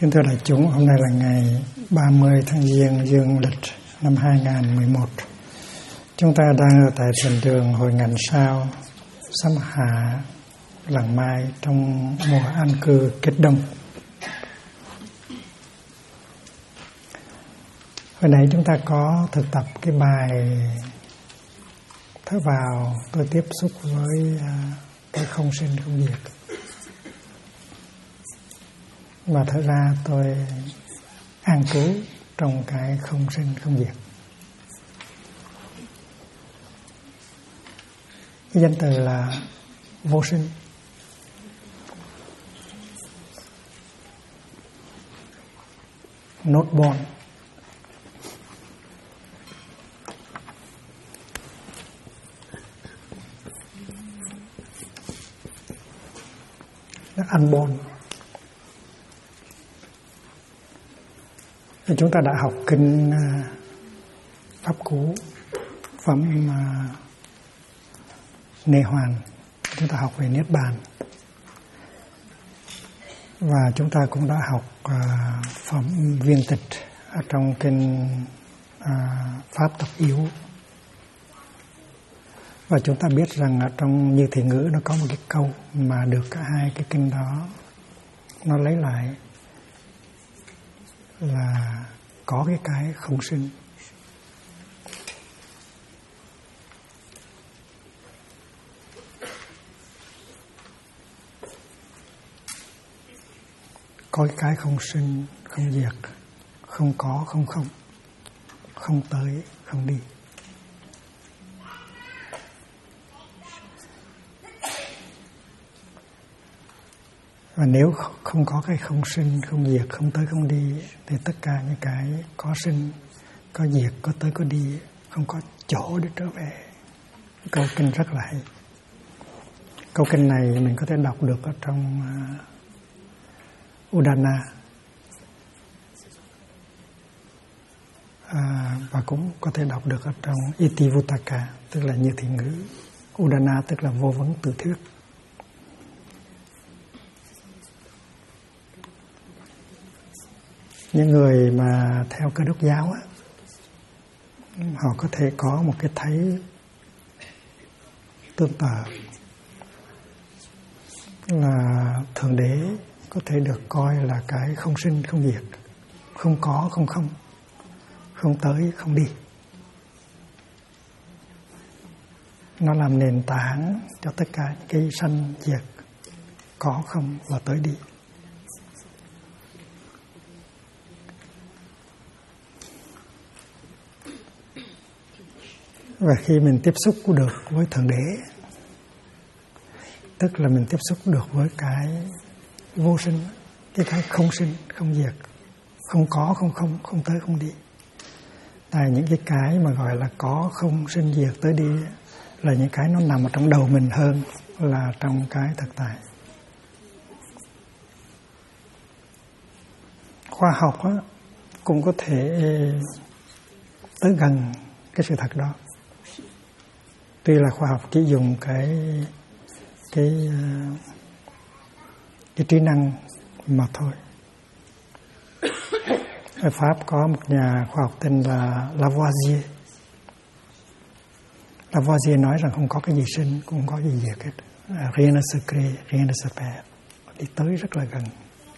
Kính thưa đại chúng, hôm nay là ngày 30 tháng Giêng dương lịch năm 2011. Chúng ta đang ở tại thiền đường Hội Ngàn Sao, Sắm Hạ, Làng Mai trong mùa an cư kết đông. Hồi nãy chúng ta có thực tập cái bài thở vào tôi tiếp xúc với cái không sinh không diệt, và thở ra tôi an trú trong cái không sinh không diệt. Cái danh từ là vô sinh. Not born. Unborn. Chúng ta đã học kinh Pháp Cú, phẩm Nê Hoàn. Chúng ta học về Niết Bàn. Và chúng ta cũng đã học phẩm Viên Tịch ở trong kinh Pháp Tập Yếu. Và chúng ta biết rằng ở trong Như Thị Ngữ nó có một cái câu mà được cả hai cái kinh đó nó lấy lại là có cái không sinh. Có cái không sinh, không diệt, không có, không không, không tới, không đi. Và nếu không có cái không sinh, không diệt, không tới, không đi, thì tất cả những cái có sinh, có diệt, có tới, có đi, không có chỗ để trở về. Câu kinh rất là hay. Câu kinh này mình có thể đọc được ở trong Udana, và cũng có thể đọc được ở trong Itivuttaka, tức là Như Thị Ngữ. Udana tức là vô vấn tự thuyết. Những người mà theo Cơ Đốc giáo á, họ có thể có một cái thấy tương tự là Thượng Đế có thể được coi là cái không sinh không diệt, không có không không, không tới không đi. Nó làm nền tảng cho tất cả những cái sanh diệt, có không và tới đi. Và khi mình tiếp xúc được với Thượng Đế, tức là mình tiếp xúc được với cái vô sinh, cái không sinh, không diệt, không có, không không, không tới, không đi. Tại những cái mà gọi là có, không, sinh, diệt, tới đi là những cái nó nằm ở trong đầu mình hơn là trong cái thực tại. Khoa học á, cũng có thể tới gần cái sự thật đó. Tuy là khoa học chỉ dùng cái trí năng mà thôi. Ở Pháp có một nhà khoa học tên là Lavoisier. Lavoisier nói rằng không có cái gì sinh, cũng không có gì diệt hết. Rien ne se crée, rien ne se perd. Đi tới rất là gần.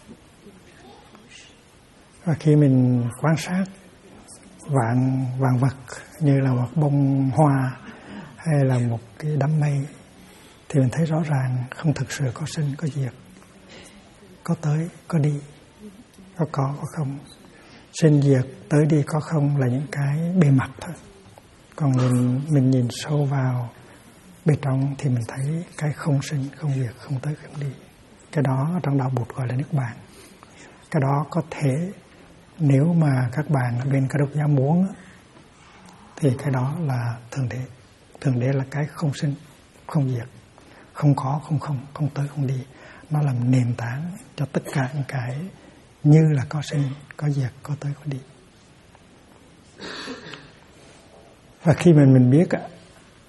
Và khi mình quan sát vạn vật như là một bông hoa hay là một cái đám mây, thì mình thấy rõ ràng không thực sự có sinh, có diệt, có tới, có đi, có không. Sinh diệt, tới đi, có không là những cái bề mặt thôi. Còn mình nhìn sâu vào bên trong thì mình thấy cái không sinh, không diệt, không tới, không đi. Cái đó ở trong đạo Bụt gọi là Niết Bàn. Cái đó có thể, nếu mà các bạn ở bên Cơ Đốc giáo muốn, thì cái đó là Thượng Đế. Thượng Đế là cái không sinh, không diệt, không có, không không, không tới, không đi. Nó làm nền tảng cho tất cả những cái như là có sinh, có diệt, có tới, có đi. Và khi mình biết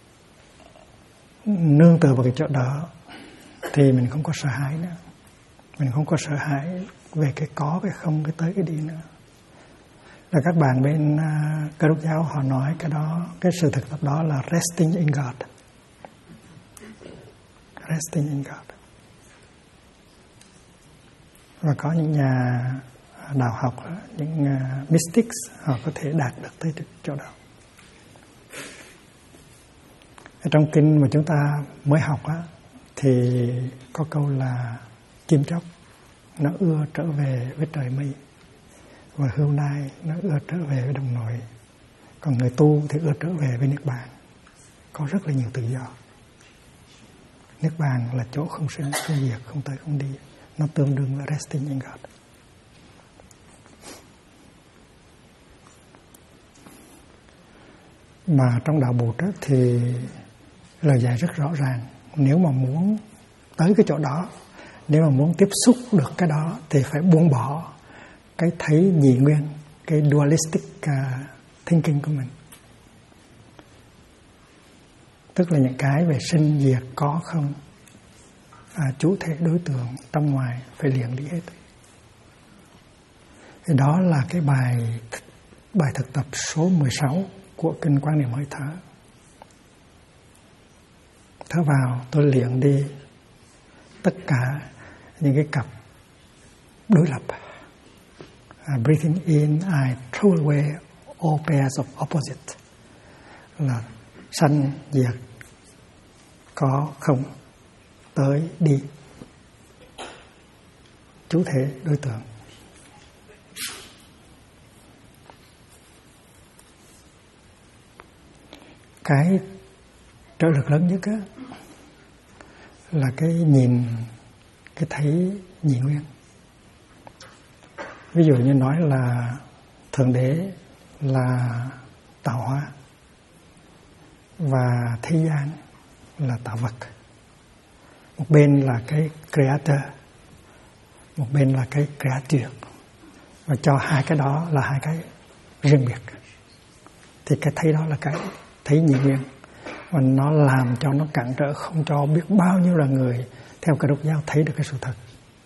nương tựa vào cái chỗ đó thì mình không có sợ hãi nữa. Mình không có sợ hãi về cái có, cái không, cái tới, cái đi nữa. Là các bạn bên Cơ Đốc giáo họ nói cái đó, cái sự thực tập đó là resting in God. Resting in God. Và có những nhà đạo học, những mystics, họ có thể đạt được tới chỗ đó. Ở trong kinh mà chúng ta mới học á, thì có câu là chim chóc nó ưa trở về với trời mây, và hươu nai nó ưa trở về với đồng nội. Còn người tu thì ưa trở về với Niết Bàn. Có rất là nhiều tự do. Niết Bàn là chỗ không sinh, không diệt, không tới, không đi. Nó tương đương là resting in God. Mà trong đạo Bụt thì lời dạy rất rõ ràng. Nếu mà muốn tới cái chỗ đó, nếu mà muốn tiếp xúc được cái đó, thì phải buông bỏ cái thấy nhị nguyên, cái dualistic thinking của mình. Tức là những cái về sinh diệt, có không, chủ thể, đối tượng, trong ngoài phải liền lý hết. Thì đó là cái bài thực tập số 16 của kinh Quan Niệm Hơi Thở. Thở vào, tôi liền đi tất cả những cái cặp đối lập. Breathing in, I throw away all pairs of opposite. Là sanh, diệt, có, không, tới, đi, chủ thể, đối tượng. Cái trợ lực lớn nhất á, là cái nhìn, cái thấy nhị nguyên. Ví dụ như nói là Thượng Đế là tạo hóa và thế gian là tạo vật. Một bên là cái creator, một bên là cái creature. Và cho hai cái đó là hai cái riêng biệt. Thì cái thấy đó là cái thấy nhị nguyên. Và nó làm cho nó cản trở, không cho biết bao nhiêu là người theo Cơ Đốc giáo thấy được cái sự thật.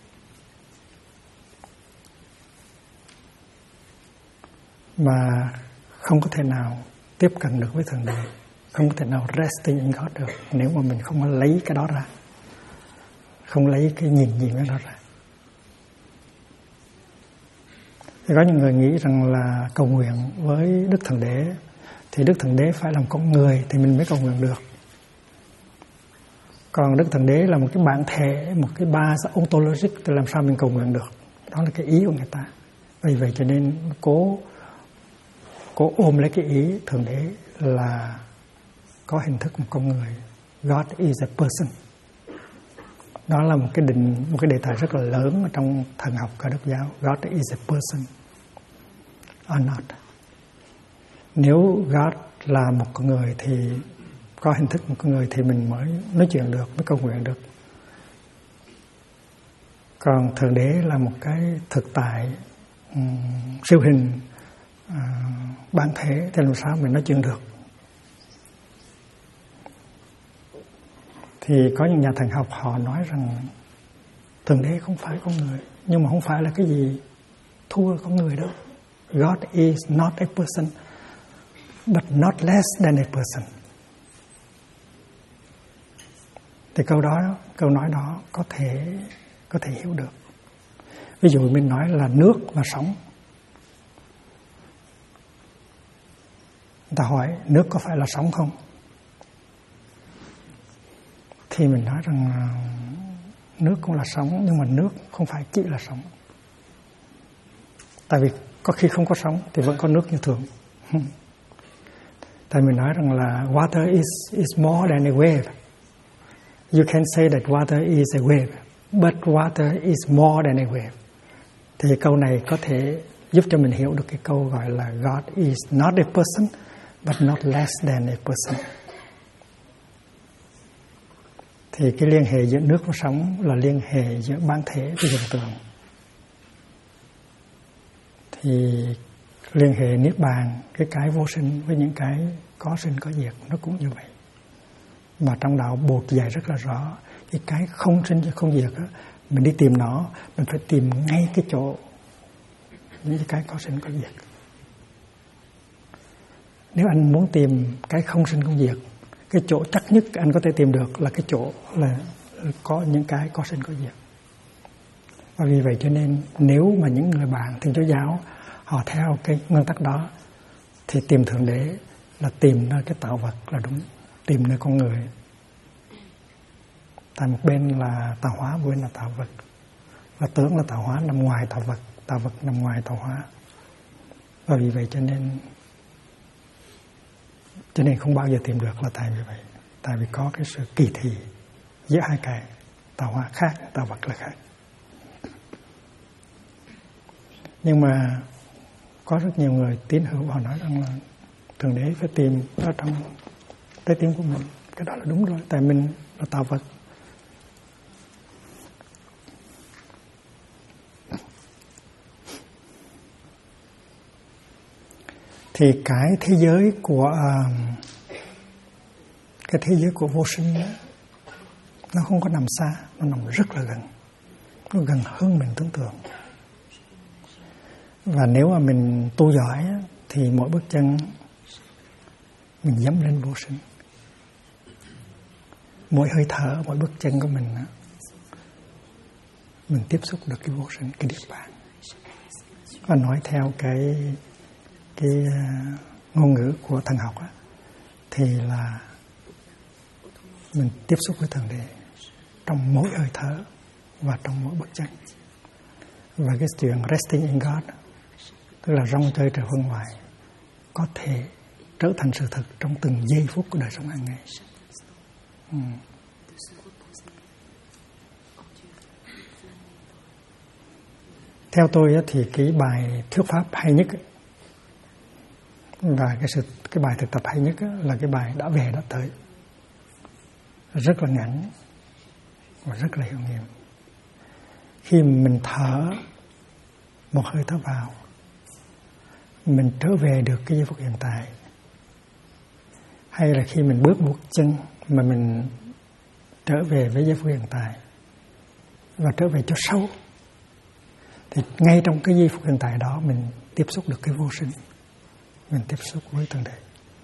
Mà không có thể nào tiếp cận được với Thượng Đế, không có thể nào resting in God được nếu mà mình không lấy cái đó ra, không lấy cái nhìn cái đó ra. Thì có những người nghĩ rằng là cầu nguyện với Đức Thượng Đế thì Đức Thượng Đế phải làm con người thì mình mới cầu nguyện được. Còn Đức Thượng Đế là một cái bản thể, một cái base ontologic thì làm sao mình cầu nguyện được. Đó là cái ý của người ta. Vì vậy cho nên cố ôm lấy cái ý Thượng Đế là có hình thức một con người. God is a person. Đó là một cái đề tài rất là lớn ở trong thần học Cơ Đốc giáo. God is a person or not. Nếu God là một con người thì có hình thức một con người thì mình mới nói chuyện được, mới cầu nguyện được. Còn Thượng Đế là một cái thực tại siêu hình bản thể thì làm sao mình nói chuyện được. Thì có những nhà thần học họ nói rằng Thượng Đế không phải con người, nhưng mà không phải là cái gì thua con người đâu. God is not a person, but not less than a person. Thì câu nói đó có thể hiểu được. Ví dụ mình nói là nước và sóng. Người ta hỏi nước có phải là sóng không? Thì mình nói rằng nước cũng là sóng, nhưng mà nước không phải chỉ là sóng. Tại vì có khi không có sóng thì vẫn có nước như thường. Tại mình nói rằng là water is more than a wave. You can say that water is a wave, but water is more than a wave. Thì câu này có thể giúp cho mình hiểu được cái câu gọi là God is not a person, but not less than a person. Thì cái liên hệ giữa nước và sóng là liên hệ giữa bản thể và hiện tượng. Thì liên hệ Niết Bàn, cái vô sinh với những cái có sinh có diệt, nó cũng như vậy. Mà trong đạo Bụt dạy rất là rõ, cái không sinh và không diệt đó, mình đi tìm nó, mình phải tìm ngay cái chỗ những cái có sinh có diệt. Nếu anh muốn tìm cái không sinh không diệt, cái chỗ chắc nhất anh có thể tìm được là cái chỗ là có những cái có sinh có diệt. Và vì vậy cho nên nếu mà những người bạn Thiên Chúa giáo họ theo cái nguyên tắc đó thì tìm Thượng Đế là tìm nơi cái tạo vật là đúng, tìm nơi con người. Tại một bên là tạo hóa, một bên là tạo vật. Và tưởng là tạo hóa nằm ngoài tạo vật nằm ngoài tạo hóa. Và vì vậy cho nên không bao giờ tìm được là tại vì vậy. Tại vì có cái sự kỳ thị giữa hai cái, tạo hóa khác, tạo vật là khác. Nhưng mà có rất nhiều người tín hữu họ nói rằng là Thượng Đế phải tìm ở trong trái tim của mình. Cái đó là đúng rồi, tại mình là tạo vật. Thì cái thế giới của vô sinh đó, nó không có nằm xa, nó nằm rất là gần. Nó gần hơn mình tưởng tượng. Và nếu mà mình tu giỏi thì mỗi bước chân mình dẫm lên vô sinh. Mỗi hơi thở, mỗi bước chân của mình tiếp xúc được cái vô sinh, cái niết bàn. Và nói theo cái ngôn ngữ của thần học thì là mình tiếp xúc với Thượng Đế trong mỗi hơi thở và trong mỗi bước chân. Và cái chuyện resting in God, tức là rong chơi trời phân ngoại, có thể trở thành sự thật trong từng giây phút của đời sống hàng ngày. Theo tôi thì cái bài thuyết pháp hay nhất và cái bài thực tập hay nhất là cái bài đã về đã tới, rất là ngắn và rất là hiệu nghiệm. Khi mình thở một hơi thở vào, mình trở về được cái giây phút hiện tại. Hay là khi mình bước một chân mà mình trở về với giây phút hiện tại và trở về cho sâu, thì ngay trong cái giây phút hiện tại đó mình tiếp xúc được cái vô sinh, mình tiếp xúc với Thượng Đế.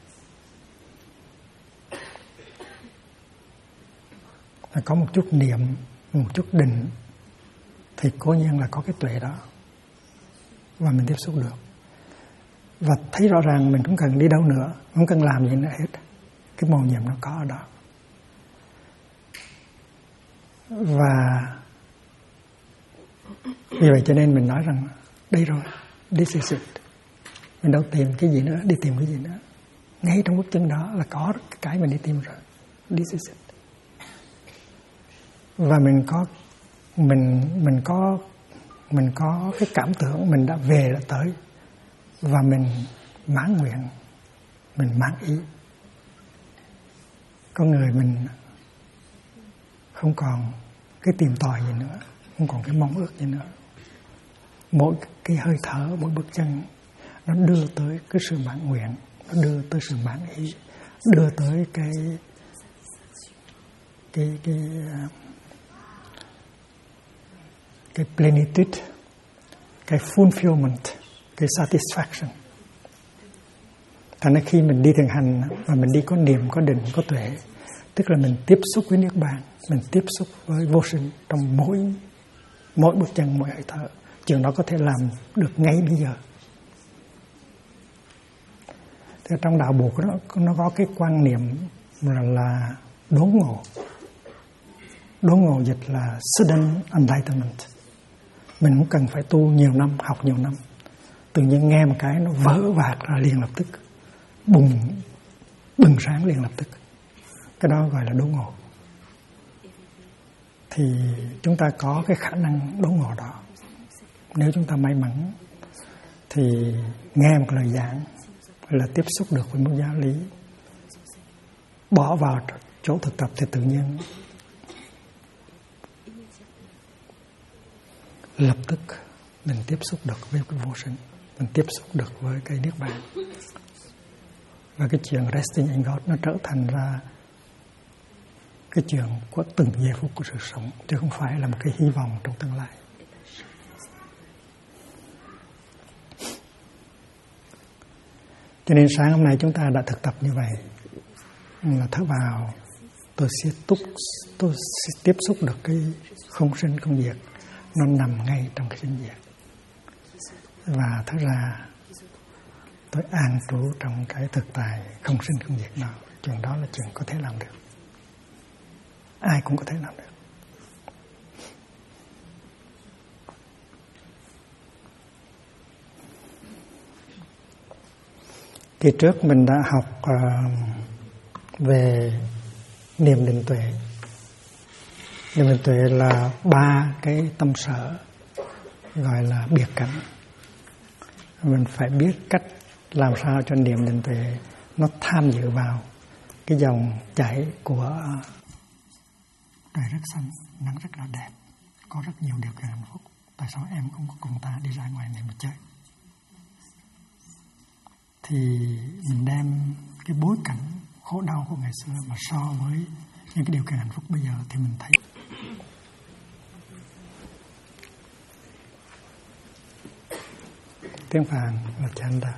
Và có một chút niệm, một chút định thì cố nhiên là có cái tuệ đó và mình tiếp xúc được. Và thấy rõ ràng mình không cần đi đâu nữa, không cần làm gì nữa hết. Cái mầu nhiệm nó có ở đó. Và vì vậy cho nên mình nói rằng đây rồi, this is it. Mình đâu tìm cái gì nữa, đi tìm cái gì nữa. Ngay trong bước chân đó là có cái mình đi tìm rồi. This is it. Và mình có cái cảm tưởng mình đã về đã tới, và mình mãn nguyện, mình mãn ý. Con người mình không còn cái tìm tòi gì nữa, không còn cái mong ước gì nữa. Mỗi cái hơi thở, mỗi bước chân nó đưa tới cái sự mãn nguyện, nó đưa tới sự mãn ý, đưa tới cái plenitude, cái fulfillment, cái satisfaction. Thành ra khi mình đi thiền hành mà mình đi có niệm, có định, có tuệ, tức là mình tiếp xúc với niết bàn, mình tiếp xúc với vô sinh trong mỗi bước chân, mỗi hơi thở. Chuyện đó có thể làm được ngay bây giờ. Thì trong đạo Buddha nó có cái quan niệm là đốn ngộ. Đốn ngộ dịch là sudden enlightenment. Mình không cần phải tu nhiều năm, học nhiều năm. Tự nhiên nghe một cái nó vỡ vạc ra liền lập tức, bừng sáng liền lập tức. Cái đó gọi là đốn ngộ. Thì chúng ta có cái khả năng đốn ngộ đó. Nếu chúng ta may mắn thì nghe một lời giảng là tiếp xúc được với một giáo lý, bỏ vào chỗ thực tập thì tự nhiên lập tức mình tiếp xúc được với cái vô sinh, mình tiếp xúc được với cái niết bàn. Và cái chuyện resting in God nó trở thành ra cái chuyện của từng giây phút của sự sống, chứ không phải là một cái hy vọng trong tương lai. Cho nên sáng hôm nay chúng ta đã thực tập như vậy, là thở vào, tôi sẽ tiếp xúc được cái không sinh không diệt, nó nằm ngay trong cái sinh diệt. Và thở ra, tôi an trú trong cái thực tại không sinh không diệt nào. Chuyện đó là chuyện có thể làm được, ai cũng có thể làm được. Kỳ trước mình đã học về niệm định tuệ. Niệm định tuệ là 3 cái tâm sở, gọi là biệt cảnh. Mình phải biết cách làm sao cho niệm định tuệ nó tham dự vào cái dòng chảy của trời rất xanh, nắng rất là đẹp, có rất nhiều điều kiện hạnh phúc. Tại sao em không có cùng ta đi ra ngoài này mà chơi? Thì mình đem cái bối cảnh khổ đau của ngày xưa mà so với những cái điều kiện hạnh phúc bây giờ thì mình thấy tiếng Phạn là chanda.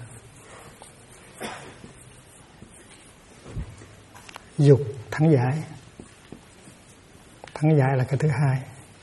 Dục thắng giải. Thắng giải là cái thứ hai.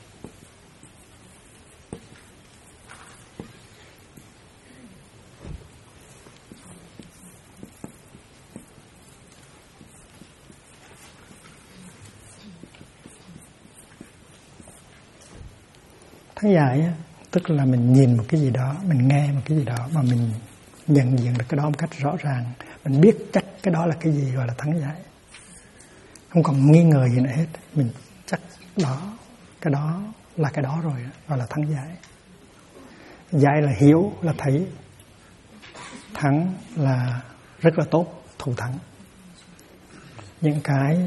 Thắng giải tức là mình nhìn một cái gì đó, mình nghe một cái gì đó mà mình nhận diện được cái đó một cách rõ ràng, mình biết chắc cái đó là cái gì, gọi là thắng giải. Không còn nghi ngờ gì nữa hết, mình chắc đó, cái đó là cái đó rồi, gọi là thắng giải. Giải là hiểu, là thấy. Thắng là rất là tốt, thù thắng. Những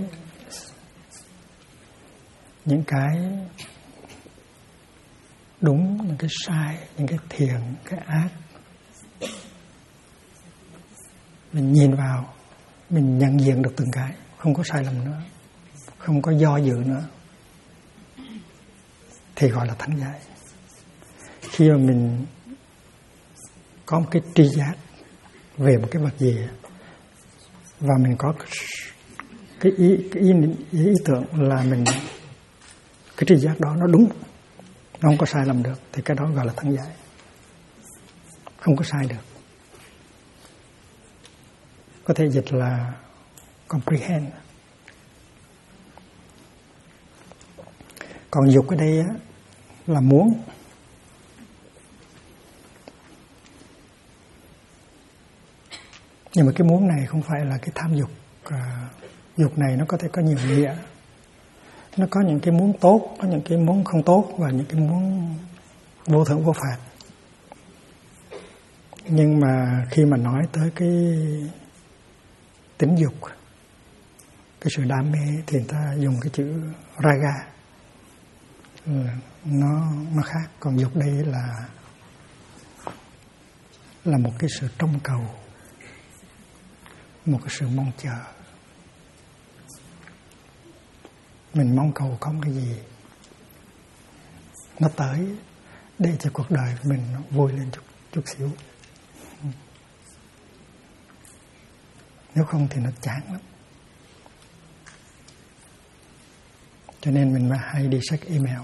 cái đúng, những cái sai, những cái thiện, cái ác, mình nhìn vào, mình nhận diện được từng cái, không có sai lầm nữa, không có do dự nữa, thì gọi là thắng giải. Khi mà mình có một cái tri giác về một cái vật gì và mình có cái ý tưởng là mình, cái tri giác đó nó đúng, nó không có sai lầm được, thì cái đó gọi là thắng giải. Không có sai được. Có thể dịch là comprehend. Còn dục ở đây á, là muốn. Nhưng mà cái muốn này không phải là cái tham dục. Dục này nó có thể có nhiều nghĩa. Nó có những cái muốn tốt, có những cái muốn không tốt, và những cái muốn vô thưởng vô phạt. Nhưng mà khi mà nói tới cái tính dục, cái sự đam mê, thì người ta dùng cái chữ raga, nó khác. Còn dục đây là một cái sự trông cầu, một cái sự mong chờ. Mình mong cầu có cái gì nó tới để cho cuộc đời của mình nó vui lên chút xíu. Nếu không thì nó chán lắm. Cho nên mình mới hay đi check email.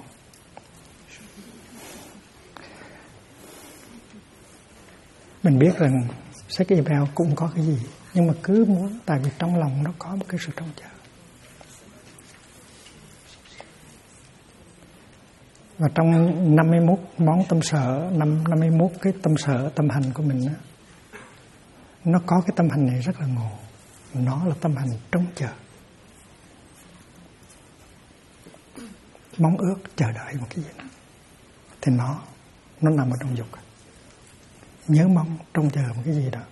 Mình biết rằng check email cũng có cái gì, nhưng mà cứ muốn, tại vì trong lòng nó có một cái sự trông chờ. Và trong 51 món tâm sở, 51 cái tâm sở, tâm hành của mình đó, nó có cái tâm hành này rất là ngộ. Nó là tâm hành trông chờ, mong ước, chờ đợi một cái gì đó. Thì nó nằm ở trong dục. Nhớ mong, trông chờ một cái gì đó.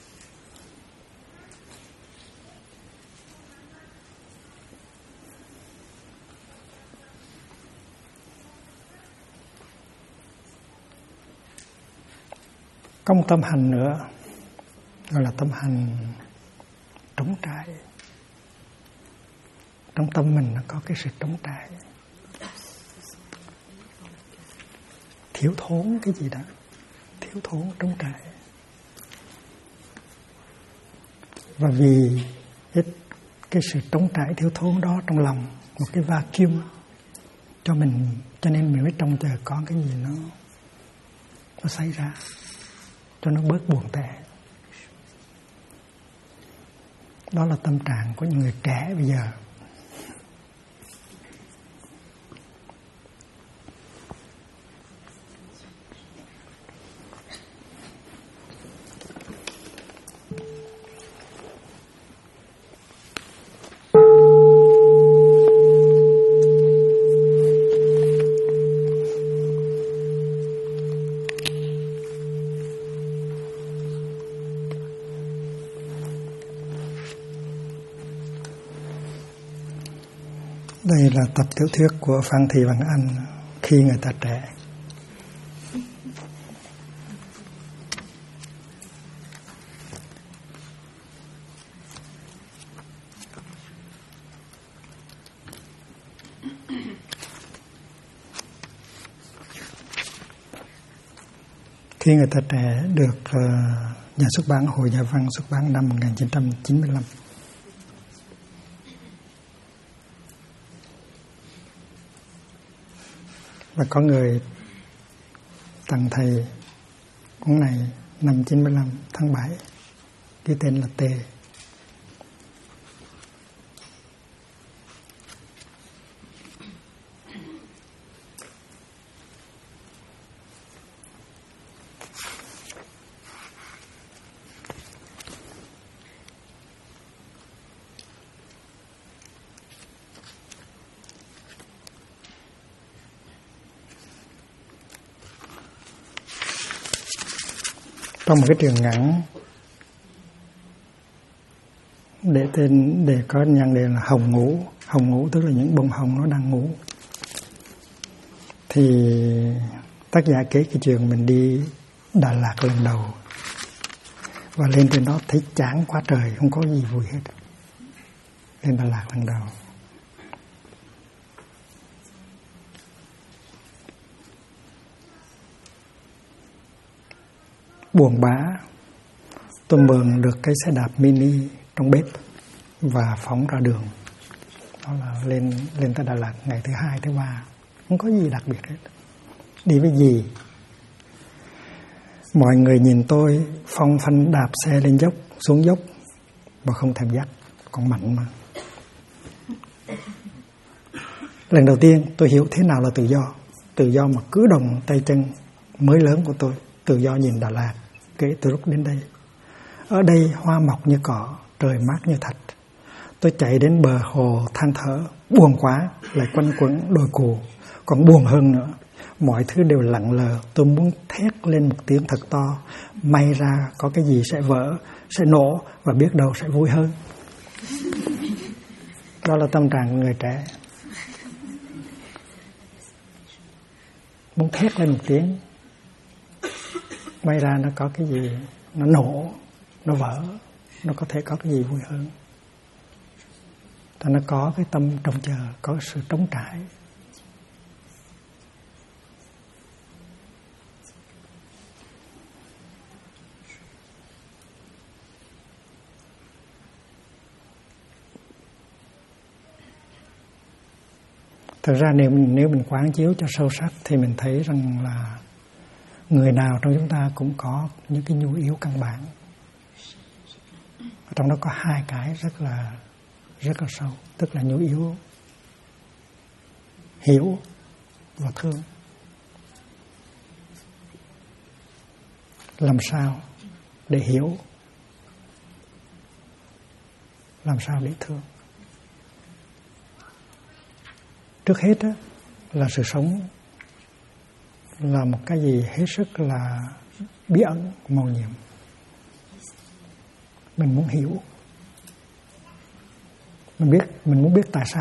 Có một tâm hành nữa, gọi là tâm hành trống trải. trong tâm mình nó có cái sự trống trải, thiếu thốn cái gì đó, thiếu thốn trống trải. Và vì cái sự trống trải thiếu thốn đó trong lòng, một cái vacuum cho mình, cho nên mình mới trông chờ có cái gì nó xảy ra cho nó bớt buồn tẻ. Đó là tâm trạng của những người trẻ bây giờ. Đây là tập tiểu thuyết của Phan Thị Văn Anh, Khi người ta trẻ. Khi người ta trẻ được nhà xuất bản Hội Nhà văn xuất bản năm 1995. Và có người tặng thầy cuốn này năm 95 tháng 7, ký tên là T. Trong một cái trường ngắn để có nhan đề là hồng ngủ. Hồng ngủ tức là những bông hồng nó đang ngủ. Thì tác giả kể cái chuyện mình đi Đà Lạt lần đầu, và lên trên đó thấy chán quá trời, không có gì vui hết. Lên Đà Lạt lần đầu, buồn bã, tôi mượn được cái xe đạp mini trong bếp và phóng ra đường. Đó là lên tới Đà Lạt ngày thứ 2, thứ 3, không có gì đặc biệt hết. Đi với gì? Mọi người nhìn tôi phong phanh đạp xe lên dốc, xuống dốc mà không thèm dắt, còn mạnh mà. Lần đầu tiên tôi hiểu thế nào là tự do mà cứ động tay chân mới lớn của tôi. Tự do nhìn Đà Lạt kể từ lúc đến đây. Ở đây hoa mọc như cỏ, trời mát như thạch. Tôi chạy đến bờ hồ than thở, buồn quá, lại quanh quẩn đồi cù. Còn buồn hơn nữa, mọi thứ đều lặng lờ. Tôi muốn thét lên một tiếng thật to, may ra có cái gì sẽ vỡ, sẽ nổ và biết đâu sẽ vui hơn. Đó là tâm trạng của người trẻ. Muốn thét lên một tiếng, may ra nó có cái gì, nó nổ, nó vỡ, nó có thể có cái gì vui hơn. Ta nó có cái tâm trông chờ, có cái sự trống trải. Thực ra nếu mình quán chiếu cho sâu sắc thì mình thấy rằng là người nào trong chúng ta cũng có những cái nhu yếu căn bản. Trong đó có hai cái rất là sâu, tức là nhu yếu hiểu và thương. Làm sao để hiểu, làm sao để thương. Trước hết đó, là sự sống là một cái gì hết sức là bí ẩn, màu nhiệm. Mình muốn hiểu, mình muốn biết tại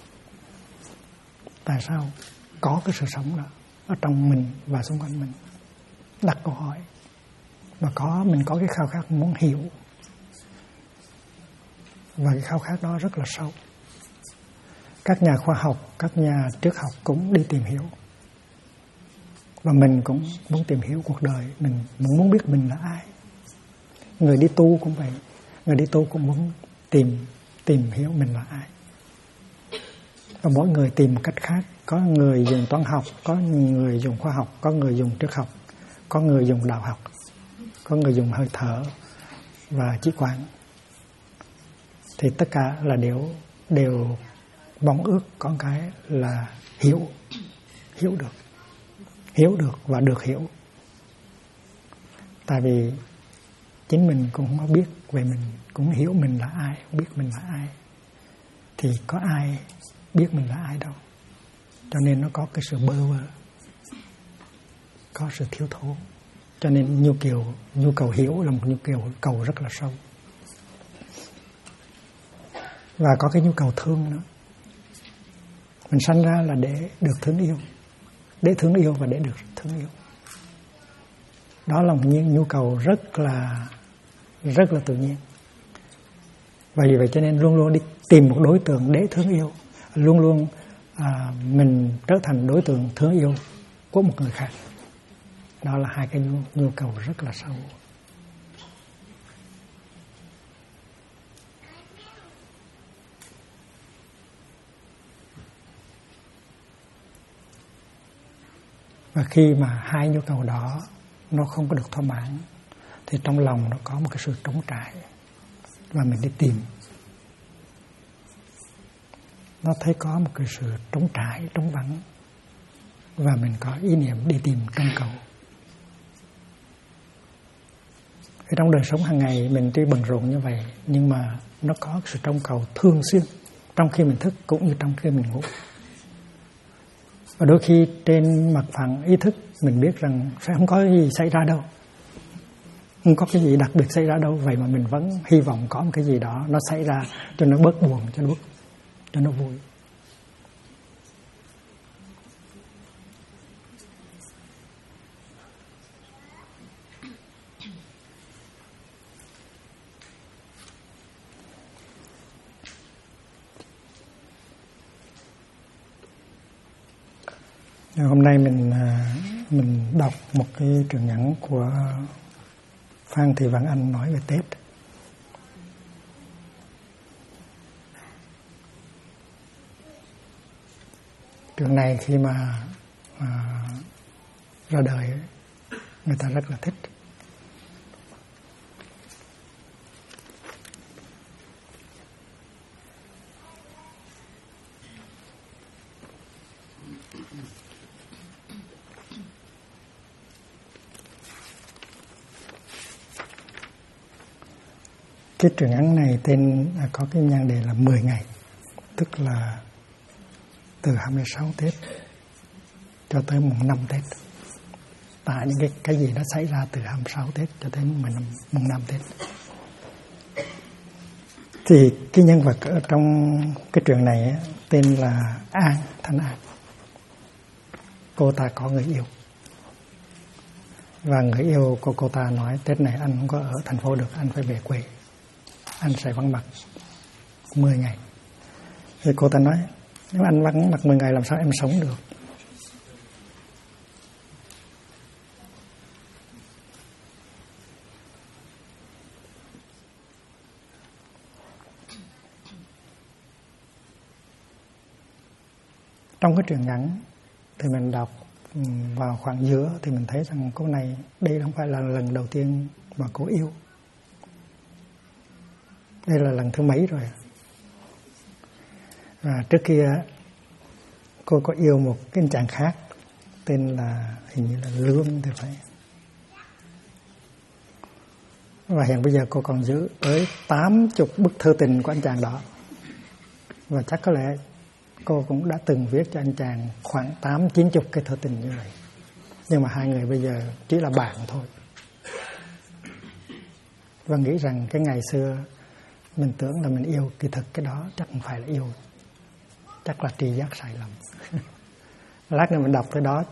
sao có cái sự sống đó ở trong mình và xung quanh mình. Đặt câu hỏi và mình có cái khao khát muốn hiểu, và cái khao khát đó rất là sâu. các nhà khoa học, các nhà triết học cũng đi tìm hiểu. Và mình cũng muốn tìm hiểu cuộc đời, mình muốn biết mình là ai. Người đi tu cũng vậy, người đi tu cũng muốn tìm hiểu mình là ai. Và mỗi người tìm một cách khác. Có người dùng toán học, có người dùng khoa học, có người dùng triết học, có người dùng đạo học, có người dùng hơi thở và trí quán. Thì tất cả là đều mong ước có cái là hiểu được và được hiểu. Tại vì chính mình cũng không có biết về mình, cũng hiểu mình là ai, không biết mình là ai, thì có ai biết mình là ai đâu. Cho nên nó có cái sự bơ vơ, có sự thiếu thốn. Cho nên nhu cầu hiểu là một nhu cầu rất là sâu. Và có cái nhu cầu thương nữa. Mình sanh ra là để được thương yêu, để thương yêu và để được thương yêu. Đó là một nhu cầu rất là tự nhiên. Và vì vậy cho nên luôn luôn đi tìm một đối tượng để thương yêu, luôn luôn mình trở thành đối tượng thương yêu của một người khác. Đó là hai cái nhu cầu rất là sâu. Và khi mà hai nhu cầu đó nó không có được thỏa mãn thì trong lòng nó có một cái sự trống trải. Và mình đi tìm, nó thấy có một cái sự trống trải, trống vắng. Và mình có ý niệm đi tìm trông cầu. Trong đời sống hàng ngày mình tuy bận rộn như vậy, nhưng mà nó có sự trông cầu thường xuyên, trong khi mình thức cũng như trong khi mình ngủ. Và đôi khi trên mặt phẳng ý thức mình biết rằng sẽ không có gì xảy ra đâu, không có cái gì đặc biệt xảy ra đâu. Vậy mà mình vẫn hy vọng có một cái gì đó nó xảy ra cho nó bớt buồn, cho nó vui. Hôm nay mình đọc một cái truyện ngắn của Phan Thị Vãn Anh nói về Tết. Truyện này khi mà ra đời người ta rất là thích. Cái truyện ngắn này có cái nhan đề là 10 ngày, tức là từ 26 Tết cho tới mùng 5 Tết. Tại những cái gì đã xảy ra từ 26 Tết cho tới mùng 5 Tết. Thì cái nhân vật ở trong cái truyện này tên là Thanh An. Cô ta có người yêu. Và người yêu của cô ta nói Tết này anh không có ở thành phố được, anh phải về quê. Anh sẽ vắng mặt 10 ngày. Thì cô ta nói nếu anh vắng mặt 10 ngày làm sao em sống được. Trong cái truyện ngắn thì mình đọc vào khoảng giữa thì mình thấy rằng cô này đây không phải là lần đầu tiên mà cô yêu. Đây là lần thứ mấy rồi. Và trước kia cô có yêu một cái anh chàng khác tên là hình như là Lương thì phải. Và hiện bây giờ cô còn giữ tới 80 bức thư tình của anh chàng đó. Và chắc có lẽ cô cũng đã từng viết cho anh chàng khoảng 80-90 cái thư tình như vậy. Nhưng mà hai người bây giờ chỉ là bạn thôi. Và nghĩ rằng cái ngày xưa mình tưởng là mình yêu, kỳ thực cái đó chắc không phải là yêu, chắc là tri giác sai lầm. Lát nữa mình đọc tới đó,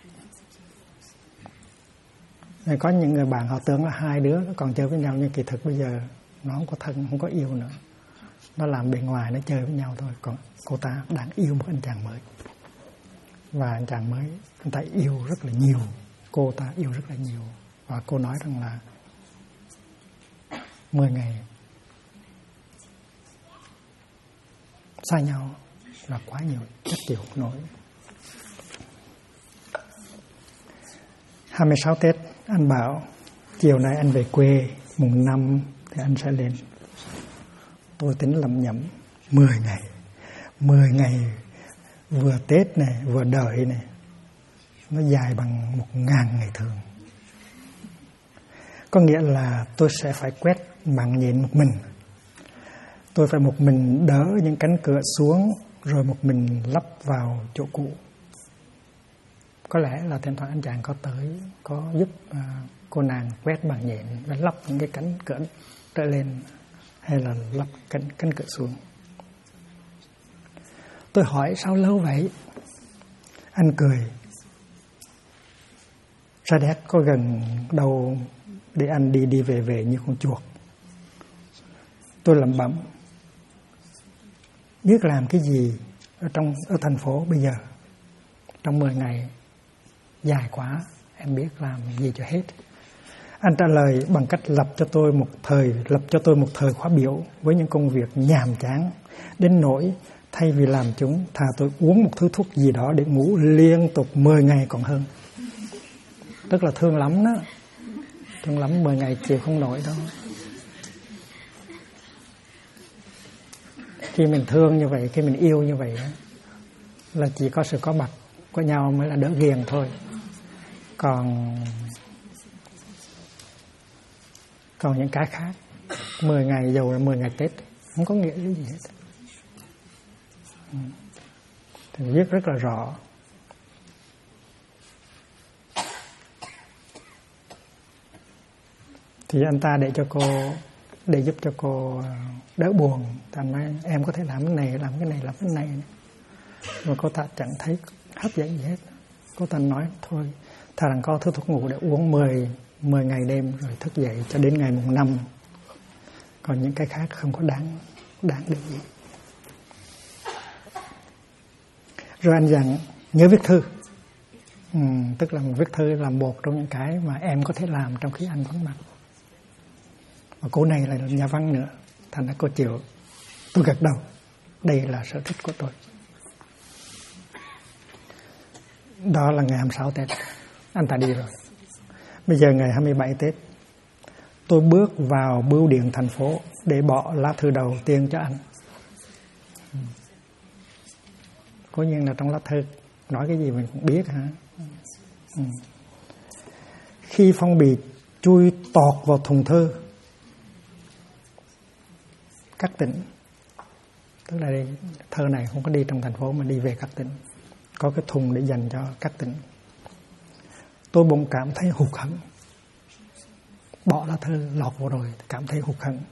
có những người bạn họ tưởng là hai đứa còn chơi với nhau, nhưng kỳ thực bây giờ nó không có thân, không có yêu nữa. Nó làm bề ngoài, nó chơi với nhau thôi. Còn cô ta đang yêu một anh chàng mới. Và anh chàng mới, anh ta yêu rất là nhiều. Cô ta yêu rất là nhiều. Và cô nói rằng là 10 ngày xa nhau là quá nhiều, chắc chịu không nổi. 26 Tết, anh bảo chiều nay anh về quê, mùng 5 thì anh sẽ lên. Tôi tính lẩm nhẩm 10 ngày. 10 ngày vừa Tết này, vừa đợi này, nó dài bằng 1000 ngày thường. Có nghĩa là tôi sẽ phải quét mạng nhện một mình. Tôi phải một mình đỡ những cánh cửa xuống, rồi một mình lắp vào chỗ cũ. Có lẽ là thỉnh thoảng anh chàng có tới, có giúp cô nàng quét mạng nhện và lắp những cái cánh cửa trở lên, hay là lắp cánh cửa xuống. Tôi hỏi sao lâu vậy? Anh cười. Sa đéc có gần đâu để anh đi về như con chuột. Tôi lẩm bẩm, biết làm cái gì ở thành phố bây giờ. Trong 10 ngày dài quá, em biết làm gì cho hết. Anh trả lời bằng cách lập cho tôi một thời khóa biểu với những công việc nhàm chán đến nỗi thay vì làm chúng, thà tôi uống một thứ thuốc gì đó để ngủ liên tục 10 ngày còn hơn. Tức là thương lắm đó. Thương lắm, 10 ngày chịu không nổi đâu. Khi mình thương như vậy, khi mình yêu như vậy là chỉ có sự có mặt của nhau mới là đỡ ghiền thôi. Còn những cái khác, 10 ngày dầu là 10 ngày Tết, không có nghĩa lý gì hết. Thì viết rất là rõ. Thì anh ta để giúp cho cô đỡ buồn. Ta nói em có thể làm cái này, làm cái này, làm cái này. Mà cô ta chẳng thấy hấp dẫn gì hết. Cô ta nói thôi, thà rằng có thứ thuốc ngủ để uống 10 ngày đêm rồi thức dậy cho đến ngày mùng 5. Còn những cái khác không có đáng để gì. Rồi anh dặn nhớ viết thư. Tức là viết thư là một trong những cái mà em có thể làm trong khi anh vắng mặt. Và cô này là nhà văn nữa, thành ra cô chịu. Tôi gật đầu. Đây là sở thích của tôi. Đó là ngày 26 Tết. Anh ta đi rồi. Bây giờ ngày 27 Tết, tôi bước vào bưu điện thành phố để bỏ lá thư đầu tiên cho anh. Cố nhiên là trong lá thư nói cái gì mình cũng biết hả. Khi phong bì chui tọt vào thùng thư các tỉnh, tức là thơ này không có đi trong thành phố mà đi về các tỉnh, có cái thùng để dành cho các tỉnh, tôi bỗng cảm thấy hụt hẫng. Bỏ lá thư lọt vào rồi cảm thấy hụt hẫng.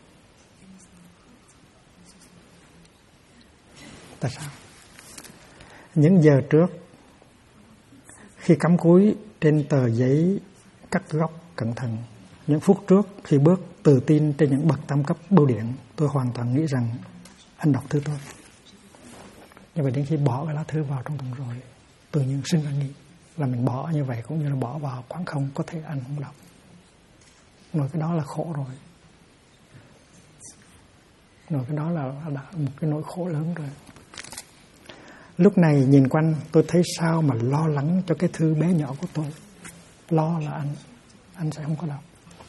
Tại sao? Những giờ trước, khi cắm cúi trên tờ giấy cắt góc cẩn thận, những phút trước khi bước tự tin trên những bậc tam cấp bưu điện, tôi hoàn toàn nghĩ rằng anh đọc thư tôi. Nhưng mà đến khi bỏ cái lá thư vào trong thùng rồi, tự nhiên sinh ra nghĩ là mình bỏ như vậy cũng như là bỏ vào khoảng không, có thể anh không đọc. Rồi cái đó là khổ rồi. Rồi cái đó là một cái nỗi khổ lớn rồi. Lúc này nhìn quanh tôi thấy sao mà lo lắng cho cái thư bé nhỏ của tôi. Lo là anh sẽ không có đọc.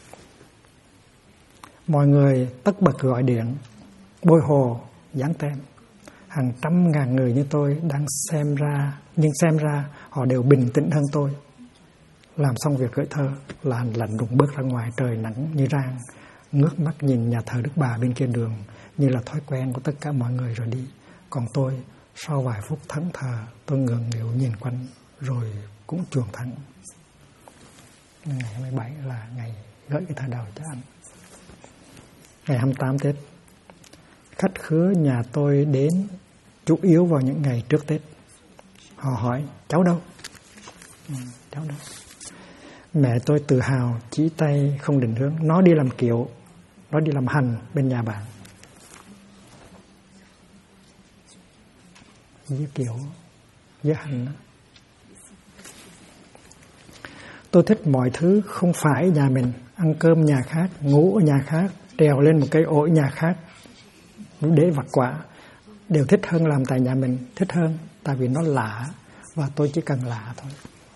Mọi người tất bật gọi điện, bôi hồ, dán tem. Hàng trăm ngàn người như tôi đang xem ra họ đều bình tĩnh hơn tôi. Làm xong việc gửi thơ là lạnh lùng bước ra ngoài, trời nắng như rang, ngước mắt nhìn nhà thờ Đức Bà bên kia đường như là thói quen của tất cả mọi người rồi đi. Còn tôi, sau vài phút thẫn thờ, tôi ngượng nghịu nhìn quanh rồi cũng chuồn thẳng. Ngày 27 là ngày gửi cái thơ đầu cho anh. Ngày 28 Tết, khách khứa nhà tôi đến chủ yếu vào những ngày trước Tết. Họ hỏi cháu đâu? Cháu đâu? Mẹ tôi tự hào chỉ tay không định hướng. Nó đi làm kiệu, nó đi làm hành bên nhà bạn. với kiểu với hành đó. Tôi thích mọi thứ không phải nhà mình, ăn cơm nhà khác, ngủ ở nhà khác, trèo lên một cây ổi nhà khác để vặt quả, đều thích hơn làm tại nhà mình, thích hơn, tại vì nó lạ và tôi chỉ cần lạ thôi.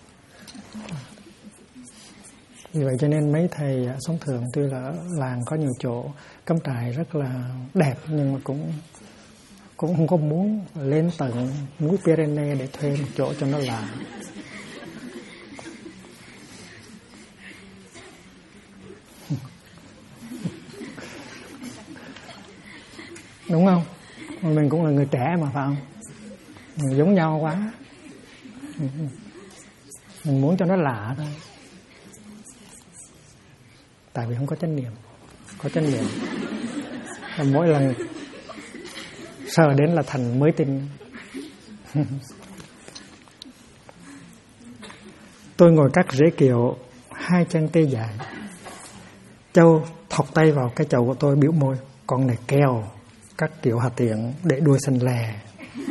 Vì vậy cho nên mấy thầy sống thường, tuy là làng có nhiều chỗ cắm trại rất là đẹp, nhưng mà cũng không có muốn lên tận núi Pyrenees để thuê một chỗ cho nó lạ. Đúng không? Mình cũng là người trẻ mà, phải không? Mình giống nhau quá, mình muốn cho nó lạ thôi. Tại vì không có chánh niệm. Có chánh niệm và mỗi lần sờ đến là thành mới tin. Tôi ngồi cắt rễ kiệu, hai chân tê dại. Châu thọc tay vào cái chậu của tôi, biểu môi: con này keo, cắt kiệu hà tiện để đuôi xanh lè.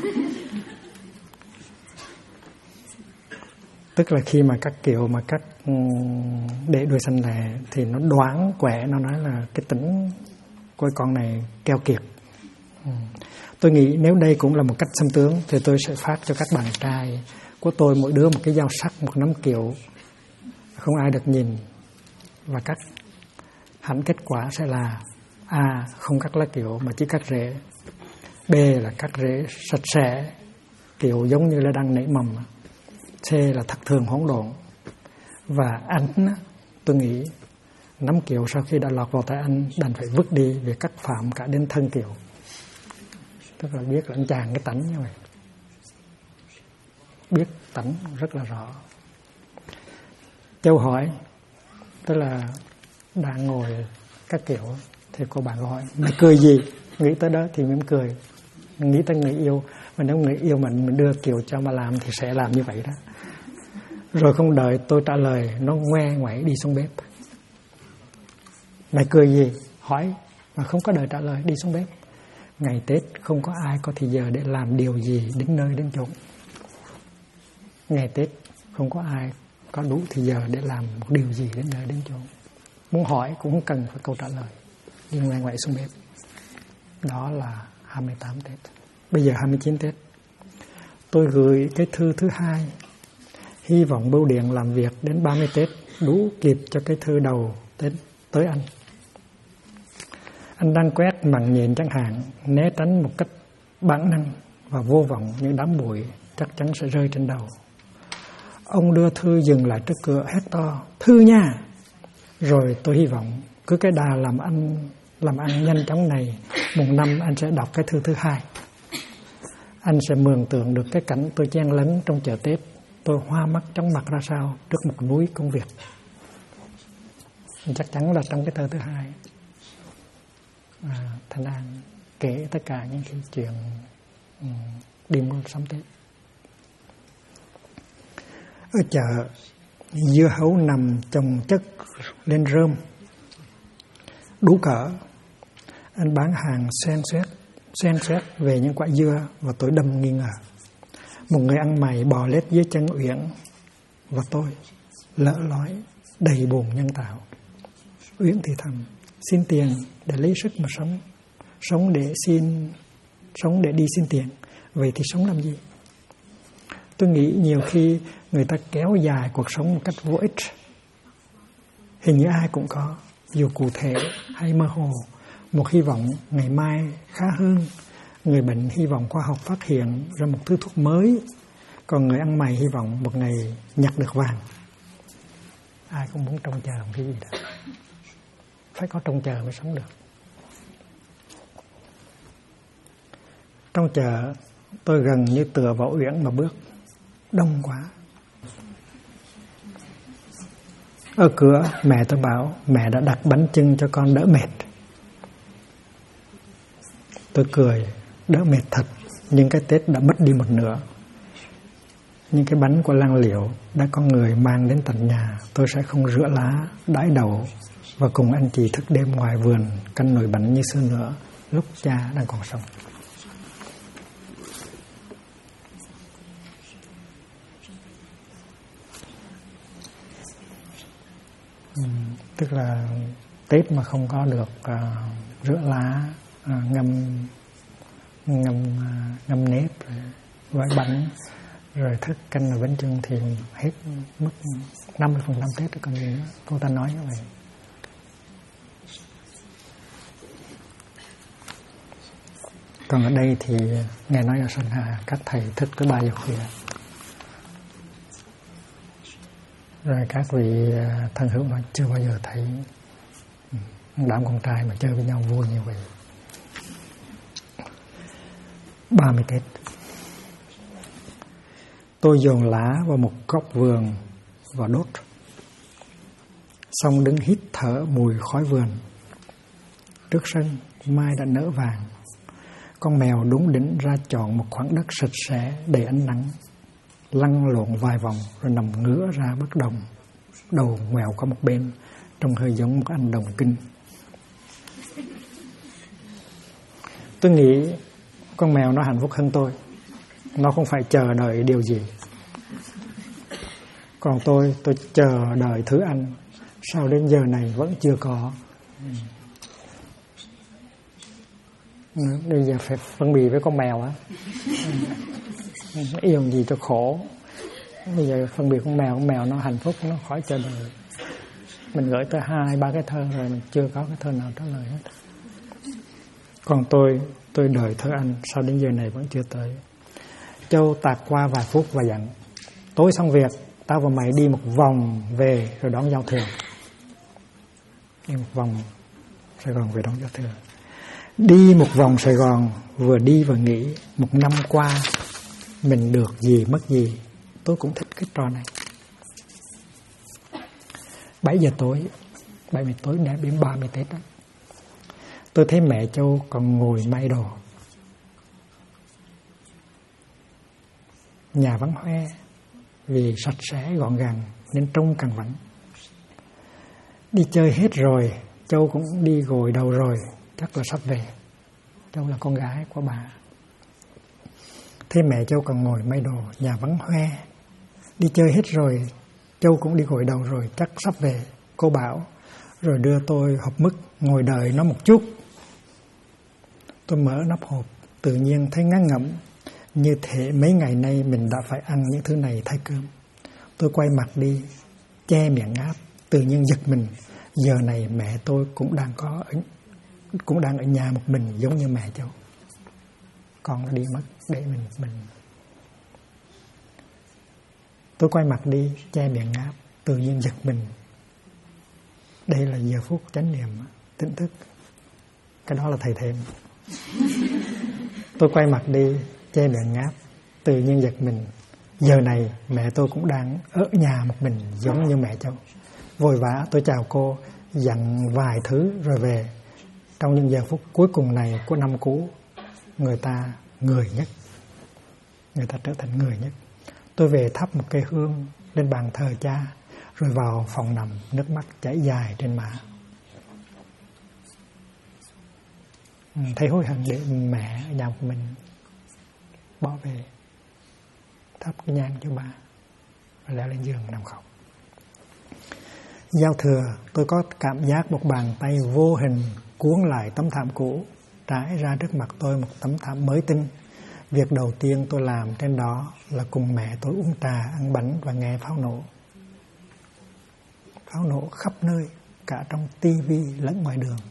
Tức là khi mà cắt kiệu mà cắt để đuôi xanh lè thì nó đoán quẻ, nó nói là cái tính của con này keo kiệt. Tôi nghĩ nếu đây cũng là một cách xăm tướng thì tôi sẽ phát cho các bạn trai của tôi mỗi đứa một cái dao sắc, một nắm kiệu, không ai được nhìn, và cắt. Hẳn kết quả sẽ là A. Không cắt lá kiệu mà chỉ cắt rễ, B. Là cắt rễ sạch sẽ, kiệu giống như là đang nảy mầm, C. Là thất thường hỗn độn. Và anh, tôi nghĩ nắm kiệu sau khi đã lọt vào tay anh đành phải vứt đi vì cắt phạm cả đến thân kiệu. Tức là biết là anh chàng cái tánh như vậy, biết tánh rất là rõ. Châu hỏi, tức là đang ngồi các kiểu thì cô bạn hỏi: mày cười gì? Nghĩ tới đó thì mỉm cười. Nghĩ tới người yêu, mà nếu người yêu mình đưa kiệu cho mà làm thì sẽ làm như vậy đó. Rồi không đợi tôi trả lời, nó ngoe ngoẩy đi xuống bếp. Mày cười gì? Hỏi mà không có đợi trả lời, đi xuống bếp. Ngày Tết không có ai có thì giờ để làm điều gì đến nơi đến chốn. Ngày Tết không có ai có đủ thì giờ để làm một điều gì đến nơi đến chốn. Muốn hỏi cũng không cần phải câu trả lời, đi ngoe ngoẩy xuống bếp. Đó là 28 Tết. Bây giờ 29 Tết. Tôi gửi cái thư thứ 2, hy vọng bưu điện làm việc đến 30 Tết đủ kịp cho cái thư đầu Tết tới anh. Anh đang quét màn nhện chẳng hạn, né tránh một cách bản năng và vô vọng, những đám bụi chắc chắn sẽ rơi trên đầu. Ông đưa thư dừng lại trước cửa, hét to: thư nha! Rồi tôi hy vọng cứ cái đà làm ăn nhanh chóng này, một năm anh sẽ đọc cái thư thứ 2. Anh sẽ mường tượng được cái cảnh tôi chen lấn trong chợ Tết, tôi hoa mắt chóng mặt ra sao trước một núi công việc. Chắc chắn là trong cái thơ thứ 2, Thanh An kể tất cả những cái chuyện đi mua sắm Tết. Ở chợ, dưa hấu nằm chồng chất lên rơm đủ cỡ. Anh bán hàng xem xét về những quả dưa và tôi đâm nghi ngờ. Một người ăn mày bò lết dưới chân Uyển và tôi lỡ lói đầy bồn nhân tạo. Uyển thì thầm: xin tiền để lấy sức mà sống, sống để đi xin tiền. Vậy thì sống làm gì? Tôi nghĩ nhiều khi người ta kéo dài cuộc sống một cách vô ích. Hình như ai cũng có, dù cụ thể hay mơ hồ, một hy vọng ngày mai khá hơn. Người bệnh hy vọng khoa học phát hiện ra một thứ thuốc mới, còn người ăn mày hy vọng một ngày nhặt được vàng. Ai cũng muốn trông chờ một cái gì đó, phải có trông chờ mới sống được. Trong chợ, tôi gần như tựa vào Uyển mà bước, đông quá. Ở cửa, mẹ tôi bảo mẹ đã đặt bánh chưng cho con đỡ mệt. Tôi cười, đỡ mệt thật, nhưng cái Tết đã mất đi một nửa. Những cái bánh của Lăng Liễu đã có người mang đến tận nhà. Tôi sẽ không rửa lá, đãi đậu và cùng anh chị thức đêm ngoài vườn canh nồi bánh như xưa nữa, lúc cha đang còn sống. Tức là Tết mà không có được rửa lá, ngâm nếp, gói bánh, rồi thức canh là bánh chưng thì hết mất 50% Tết rồi còn gì nữa. Cô ta nói như vậy. Còn ở đây thì nghe nói ở Sơn Hà các thầy thức tới 3 giờ khuya. Rồi các vị thân hữu nói chưa bao giờ thấy đám con trai mà chơi với nhau vui như vậy. 30 Tết tôi dồn lá vào một góc vườn và đốt, xong đứng hít thở mùi khói vườn. Trước sân mai đã nở vàng. Con mèo đúng đỉnh ra chọn một khoảng đất sạch sẽ đầy ánh nắng, lăn lộn vài vòng rồi nằm ngửa ra bất động, đầu ngoèo qua một bên, trông hơi giống một anh đồng kinh. Tôi nghĩ con mèo nó hạnh phúc hơn tôi. Nó không phải chờ đợi điều gì. Còn tôi chờ đợi thứ ăn, sao đến giờ này vẫn chưa có. Bây giờ phải phân biệt với con mèo á. Yêu gì cho khổ. Bây giờ phân biệt con mèo nó hạnh phúc, nó khỏi chờ đợi. Mình gửi tới 2-3 cái thơ rồi mình chưa có cái thơ nào trả lời hết. Còn tôi đợi thơ anh, sao đến giờ này vẫn chưa tới. Châu tạt qua vài phút và dặn: tối xong việc, tao và mày đi một vòng về rồi đón giao thừa. Đi một vòng Sài Gòn về đón giao thừa. Đi một vòng Sài Gòn, vừa đi vừa nghĩ một năm qua mình được gì mất gì. Tôi cũng thích cái trò này. 7 giờ tối đến 30 Tết đó, tôi thấy mẹ Châu còn ngồi may đồ. Nhà vắng hoe vì sạch sẽ gọn gàng nên trông càng vắng. Đi chơi hết rồi, Châu cũng đi gội đầu rồi, chắc là sắp về. Châu là con gái của bà. Thế mẹ Châu còn ngồi may đồ, nhà vắng hoe. Đi chơi hết rồi, Châu cũng đi gội đầu rồi, chắc sắp về. Cô bảo, rồi đưa tôi hộp mứt, ngồi đợi nó một chút. Tôi mở nắp hộp, tự nhiên thấy ngán ngẩm. Như thể mấy ngày nay mình đã phải ăn những thứ này thay cơm. Tôi quay mặt đi, che miệng ngáp, tự nhiên giật mình. Giờ này mẹ tôi cũng đang ở nhà một mình giống như mẹ Châu. Con nó đi mất để mình. Tôi quay mặt đi, che miệng ngáp, tự nhiên giật mình. Đây là giờ phút chánh niệm, tỉnh thức. Cái đó là thầy thêm. Tôi quay mặt đi, che miệng ngáp, tự nhiên giật mình. Giờ này mẹ tôi cũng đang ở nhà một mình giống như mẹ Châu. Vội vã tôi chào cô, dặn vài thứ rồi về. Trong những giờ phút cuối cùng này của năm cũ, người ta người nhất. Người ta trở thành người nhất. Tôi về thắp một cây hương lên bàn thờ cha, rồi vào phòng nằm, nước mắt chảy dài trên má. Thấy hối hận để mẹ ở nhà của mình bỏ về, thắp cái nhang cho bà, rồi leo lên giường nằm khóc. Giao thừa, tôi có cảm giác một bàn tay vô hình cuốn lại tấm thảm cũ, trải ra trước mặt tôi một tấm thảm mới tinh. Việc đầu tiên tôi làm trên đó là cùng mẹ tôi uống trà, ăn bánh và nghe pháo nổ. Pháo nổ khắp nơi, cả trong tivi lẫn ngoài đường.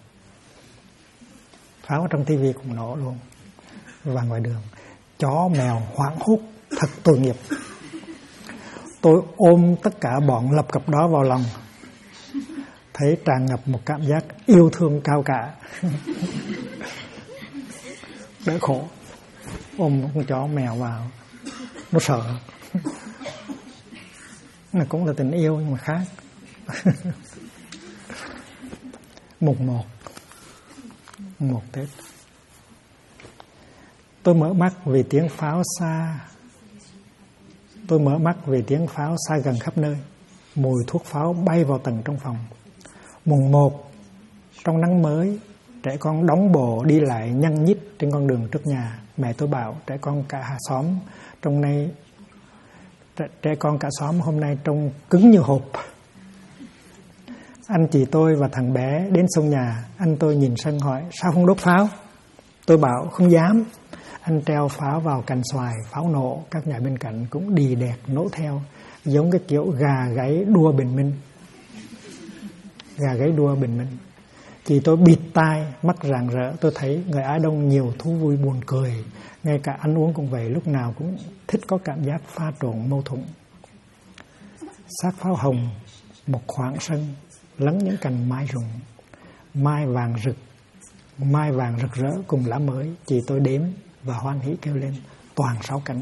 Pháo trong tivi cũng nổ luôn. Và ngoài đường, chó mèo hoảng hốt, thật tội nghiệp. Tôi ôm tất cả bọn lập cập đó vào lòng, thấy tràn ngập một cảm giác yêu thương cao cả. Đỡ khổ. Ôm con chó mèo vào, nó sợ. Nó cũng là tình yêu nhưng mà khác. Mùng 1 Tết, tôi mở mắt vì tiếng pháo xa. Tôi mở mắt vì tiếng pháo xa gần khắp nơi. Mùi thuốc pháo bay vào tầng trong phòng. Mùng 1, trong nắng mới, trẻ con đóng bộ đi lại nhăn nhít trên con đường trước nhà. Mẹ tôi bảo trẻ con cả xóm trẻ con cả xóm hôm nay trông cứng như hộp. Anh chị tôi và thằng bé đến sông nhà. Anh tôi nhìn sân hỏi: sao không đốt pháo? Tôi bảo không dám. Anh treo pháo vào cành xoài, pháo nổ, các nhà bên cạnh cũng đì đẹt nổ theo, giống cái kiểu gà gáy đua bình minh. Gà gáy đua bình minh. Chị tôi bịt tai, mắt rạng rỡ. Tôi thấy người Á Đông nhiều thú vui buồn cười, ngay cả ăn uống cũng vậy, lúc nào cũng thích có cảm giác pha trộn mâu thuẫn. Xác pháo hồng, một khoảng sân lấn những cành mai rụng, mai vàng rực rỡ cùng lá mới. Chị tôi đếm và hoan hỉ kêu lên: toàn 6 cánh.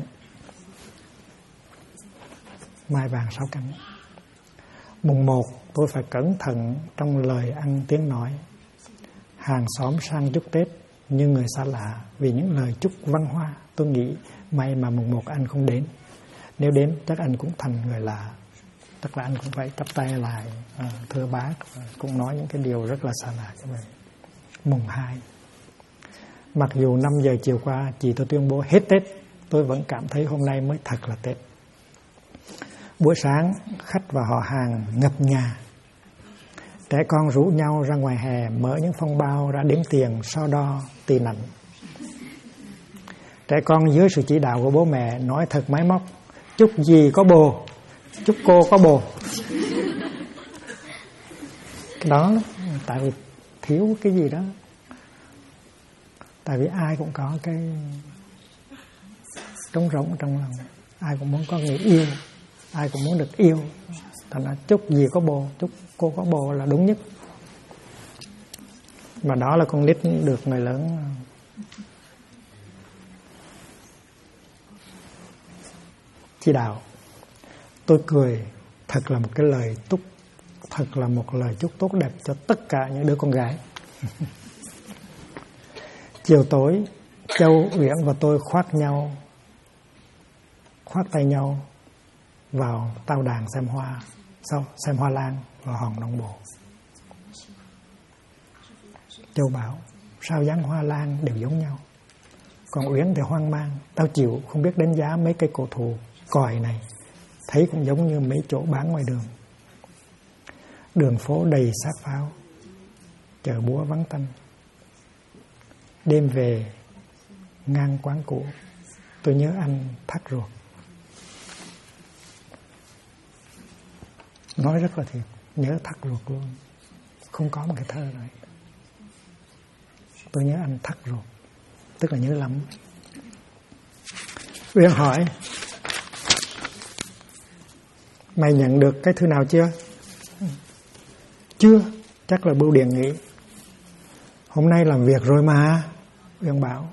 Mai vàng 6 cánh. Mùng 1 tôi phải cẩn thận trong lời ăn tiếng nói. Hàng xóm sang chúc Tết như người xa lạ, vì những lời chúc văn hoa. Tôi nghĩ may mà mùng 1 anh không đến. Nếu đến chắc anh cũng thành người lạ. Tức là anh cũng phải chắp tay lại, thưa bác, cũng nói những cái điều rất là xa lạ như vậy. Mùng 2, mặc dù 5 giờ chiều qua chị tôi tuyên bố hết Tết, tôi vẫn cảm thấy hôm nay mới thật là Tết. Buổi sáng khách và họ hàng ngập nhà. Trẻ con rủ nhau ra ngoài hè, mở những phong bao ra đếm tiền, so đo, tì nạnh. Trẻ con dưới sự chỉ đạo của bố mẹ nói thật máy móc: chúc gì có bồ, chúc cô có bồ. Cái đó tại vì thiếu cái gì đó. Tại vì ai cũng có cái trống rỗng trong lòng, ai cũng muốn có người yêu, ai cũng muốn được yêu. Thành ra chúc gì có bồ, chúc cô có bồ là đúng nhất. Mà đó là con nít được người lớn chỉ đạo. Tôi cười, thật là một cái lời thật là một lời chúc tốt đẹp cho tất cả những đứa con gái. Chiều tối, Châu, Uyển và tôi khoác tay nhau vào tao đàn xem hoa lan và hòn đồng bộ. Châu bảo: sao dáng hoa lan đều giống nhau? Còn Uyển thì hoang mang: tao chịu không biết đánh giá mấy cây cổ thụ còi này, thấy cũng giống như mấy chỗ bán ngoài đường. Đường phố đầy xác pháo, chợ búa vắng tanh. Đêm về ngang quán cũ, tôi nhớ anh thắt ruột. Nói rất là thiệt, nhớ thắt ruột luôn. Không có một cái thơ này. Tôi nhớ anh thắt ruột, tức là nhớ lắm. Uyên hỏi: mày nhận được cái thư nào chưa? Chưa, chắc là bưu điện nghỉ. Hôm nay làm việc rồi mà. Uyên bảo: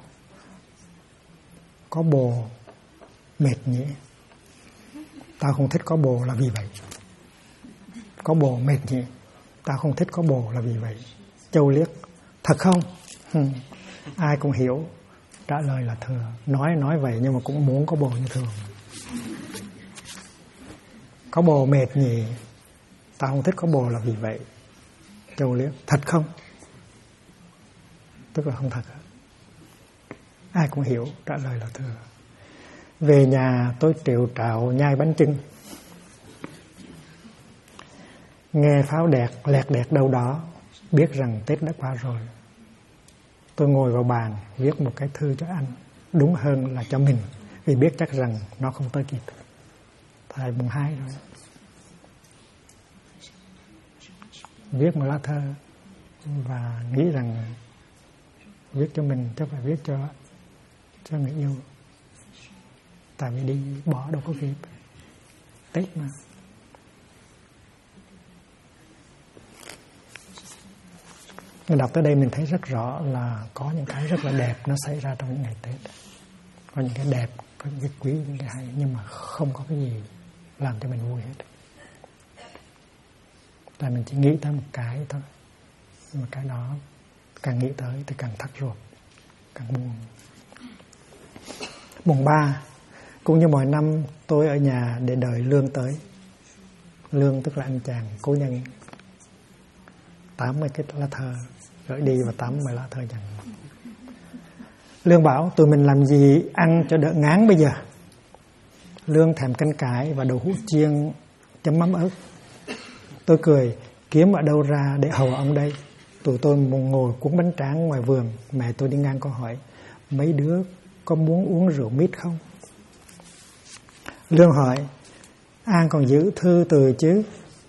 có bồ mệt nhỉ? Tao không thích có bồ là vì vậy. Có bồ mệt nhỉ? Tao không thích có bồ là vì vậy. Châu liếc: thật không? Ai cũng hiểu. Trả lời là thừa. Nói vậy nhưng mà cũng muốn có bồ như thường. Có bồ mệt nhỉ? Tao không thích có bồ là vì vậy. Châu liếc: thật không? Tức là không thật. Ai cũng hiểu. Trả lời là thừa. Về nhà tôi triệu trạo nhai bánh chưng. Nghe pháo lẹt đẹt đâu đó, biết rằng Tết đã qua rồi. Tôi ngồi vào bàn viết một cái thư cho anh, đúng hơn là cho mình, vì biết chắc rằng nó không tới kịp. Thời mùng 2 rồi. Viết một lá thơ và nghĩ rằng viết cho mình chứ phải viết cho người yêu. Tại vì đi bỏ đâu có kịp. Tết mà. Mình đọc tới đây mình thấy rất rõ là có những cái rất là đẹp nó xảy ra trong những ngày Tết. Có những cái đẹp, có những cái quý, những cái hay, nhưng mà không có cái gì làm cho mình vui hết. Tại mình chỉ nghĩ tới một cái thôi. Nhưng mà cái đó càng nghĩ tới thì càng thắt ruột, càng buồn. Mùng 3, cũng như mọi năm tôi ở nhà để đợi Lương tới. Lương tức là anh chàng cố nhân. 80 cái lá thơ gửi đi và 80 lá thơ dành. Lương bảo: tụi mình làm gì ăn cho đỡ ngán bây giờ? Lương thèm canh cải và đậu hũ chiên chấm mắm ớt. Tôi cười: kiếm ở đâu ra để hầu ông đây? Tụi tôi ngồi cuốn bánh tráng ngoài vườn. Mẹ tôi đi ngang có hỏi, mấy đứa có muốn uống rượu mít không? Lương hỏi, An còn giữ thư từ chứ?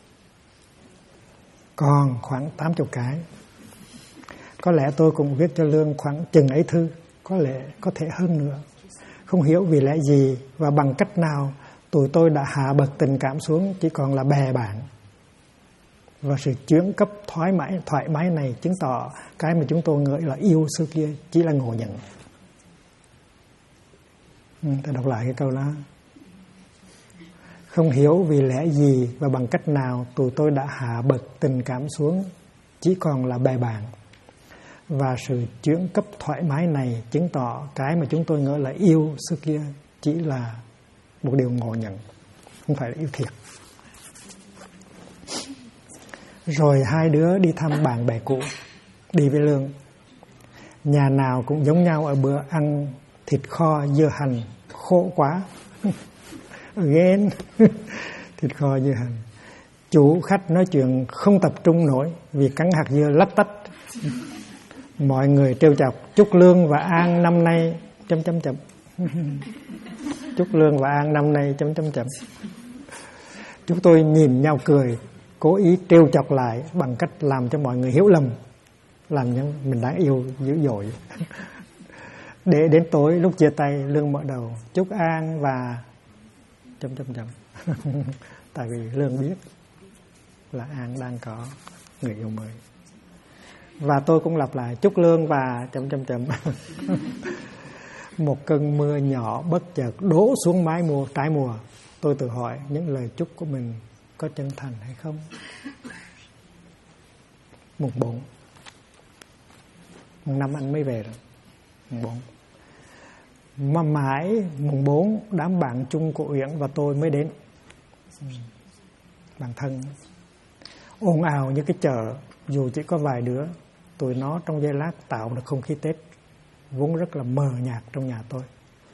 Còn khoảng 80 cái. Có lẽ tôi cũng viết cho Lương khoảng chừng ấy thư, có lẽ có thể hơn nữa. Không hiểu vì lẽ gì và bằng cách nào tụi tôi đã hạ bậc tình cảm xuống chỉ còn là bè bạn. Và sự chuyển cấp thoải mái này chứng tỏ cái mà chúng tôi ngợi là yêu xưa kia chỉ là ngộ nhận. Ta đọc lại cái câu đó. Không hiểu vì lẽ gì và bằng cách nào tụi tôi đã hạ bậc tình cảm xuống chỉ còn là bè bạn. Và sự chuyển cấp thoải mái này chứng tỏ cái mà chúng tôi ngỡ là yêu xưa kia chỉ là một điều ngộ nhận, không phải là yêu thiệt. Rồi hai đứa đi thăm bạn bè cũ, đi với Lương. Nhà nào cũng giống nhau ở bữa ăn thịt kho dưa hành, khổ quá. Again. Thịt kho dưa hành. Chủ khách nói chuyện không tập trung nổi vì cắn hạt dưa lách tách. Mọi người trêu chọc, chúc Lương và An năm nay ... Chúc Lương và An năm nay ... Chúng tôi nhìn nhau cười, cố ý trêu chọc lại bằng cách làm cho mọi người hiểu lầm, làm cho mình đáng yêu dữ dội. Để đến tối lúc chia tay, Lương mở đầu, chúc An và ... Tại vì Lương biết là An đang có người yêu mới. Và tôi cũng lặp lại, chúc Lương và ... Một cơn mưa nhỏ bất chợt đổ xuống mái trái mùa. Tôi tự hỏi những lời chúc của mình có chân thành hay không. Mùng 4. Mùng 5 anh mới về rồi. Mùng 4. Mà mãi mùng 4 đám bạn chung của Uyển và tôi mới đến. Bạn thân. Ồn ào như cái chợ, dù chỉ có vài đứa. Tụi nó trong giây lát tạo được không khí Tết vốn rất là mờ nhạt trong nhà tôi.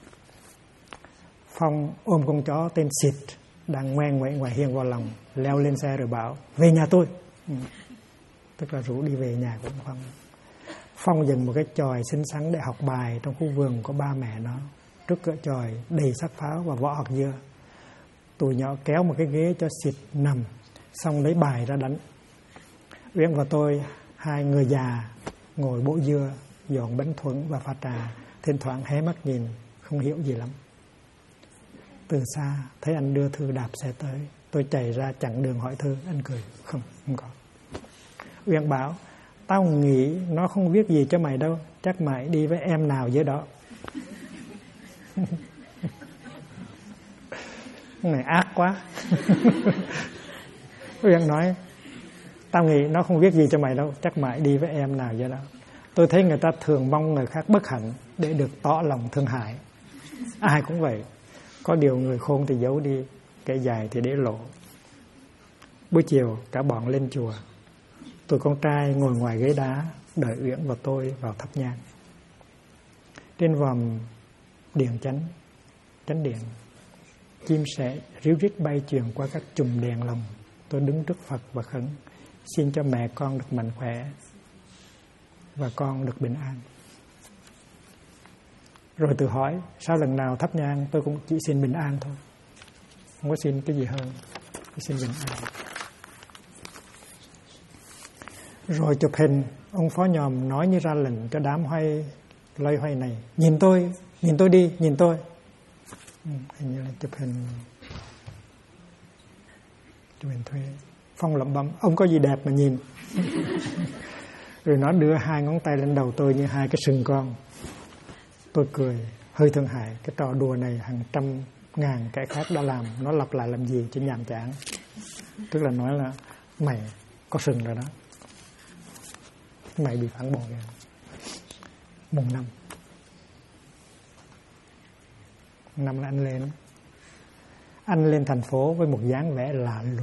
Phong ôm con chó tên Xịt đang ngoan ngoãn ngoài hiên vào lòng, leo lên xe rồi bảo về nhà tôi. Tức là rủ đi về nhà của Phong. Phong dừng một cái chòi xinh xắn để học bài trong khu vườn của ba mẹ nó. Trước cửa chòi đầy xác pháo và vỏ hạt dưa. Tụi nhỏ kéo một cái ghế cho Xịt nằm, xong lấy bài ra đánh. Uyển và tôi, hai người già, ngồi bổ dưa, dọn bánh thuẫn và pha trà, thỉnh thoảng hé mắt nhìn, không hiểu gì lắm. Từ xa thấy anh đưa thư đạp xe tới, tôi chạy ra chặn đường hỏi thư. Anh cười, không có. Uyển bảo, tao nghĩ nó không viết gì cho mày đâu, chắc mày đi với em nào dưới đó. Này ác quá. Uyển nói, tao nghĩ nó không viết gì cho mày đâu, chắc mày đi với em nào dưới đó. Tôi thấy người ta thường mong người khác bất hạnh để được tỏ lòng thương hại. Ai cũng vậy. Có điều người khôn thì giấu đi, kẻ dài thì để lộ. Buổi chiều cả bọn lên chùa. Tụi con trai ngồi ngoài ghế đá đợi Uyển và tôi vào thắp nhang. Trên vòm điện chánh điện, chim sẻ ríu rít bay truyền qua các chùm đèn lồng. Tôi đứng trước Phật và khấn, xin cho mẹ con được mạnh khỏe và con được bình an. Rồi tự hỏi, sao lần nào thắp nhang tôi cũng chỉ xin bình an thôi, không có xin cái gì hơn, chỉ xin bình an. Rồi chụp hình, ông phó nhòm nói như ra lệnh cho đám loay hoay này, nhìn tôi đi, nhìn tôi. Hình như là chụp hình thuê. Phong lẩm bẩm, ông có gì đẹp mà nhìn. Rồi nó đưa hai ngón tay lên đầu tôi như hai cái sừng con. Tôi cười, hơi thương hại. Cái trò đùa này hàng trăm ngàn kẻ khác đã làm, nó lặp lại làm gì cho nhàm chán. Tức là nói là mày có sừng rồi đó, mày bị phản bội rồi. Mùng 5 là anh lên thành phố với một dáng vẻ lạ lùng.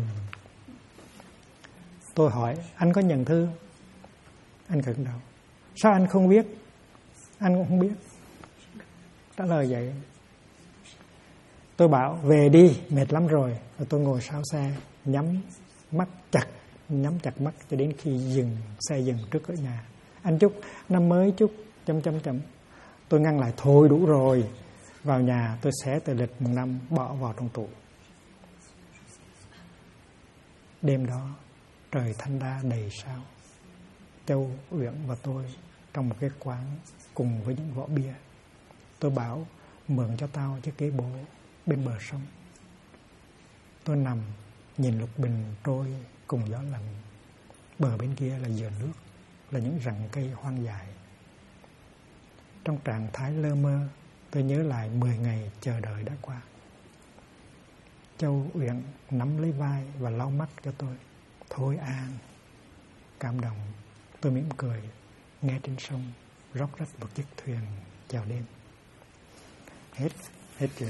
Tôi hỏi, anh có nhận thư? Anh gật đầu. Sao anh không biết? Anh cũng không biết. Trả lời vậy. Tôi bảo về đi, mệt lắm rồi. Rồi tôi ngồi sau xe, nhắm mắt chặt nhắm chặt mắt cho đến khi xe dừng trước cửa nhà. Anh chúc năm mới chúc ... Tôi ngăn lại, thôi đủ rồi. Vào nhà tôi xé tờ lịch một năm bỏ vào trong tủ. Đêm đó trời thanh đa đầy sao. Châu, Uyển và tôi trong một cái quán cùng với những vỏ bia. Tôi bảo mượn cho tao chiếc ghế bố bên bờ sông. Tôi nằm nhìn lục bình trôi cùng gió lạnh. Bờ bên kia là dừa nước, là những rặng cây hoang dại. Trong trạng thái lơ mơ, tôi nhớ lại 10 ngày chờ đợi đã qua. Châu, Uyển nắm lấy vai và lau mắt cho tôi. Thôi An. Cảm động, tôi mỉm cười, nghe trên sông róc rách một chiếc thuyền chào đêm. Hết chuyện.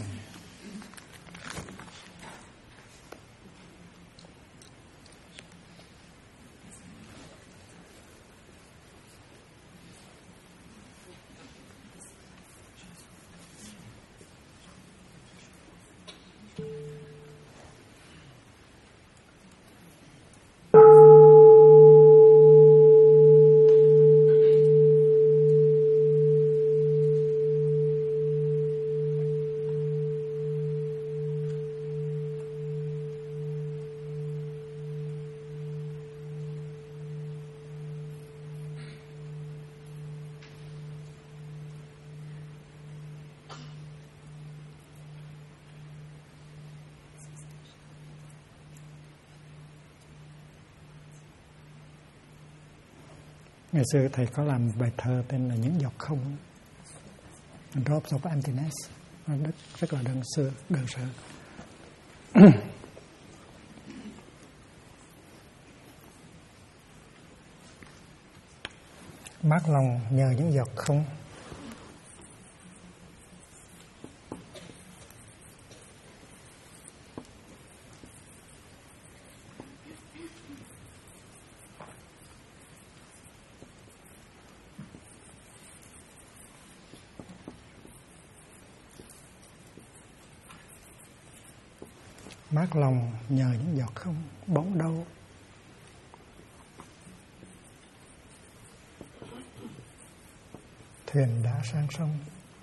Ngày xưa thầy có làm một bài thơ tên là Những giọt không, Drops of Emptiness. Nó rất là đơn sơ. Mát lòng nhờ những giọt không. Mát lòng nhờ những giọt không, bóng đâu. Thuyền đã sang sông.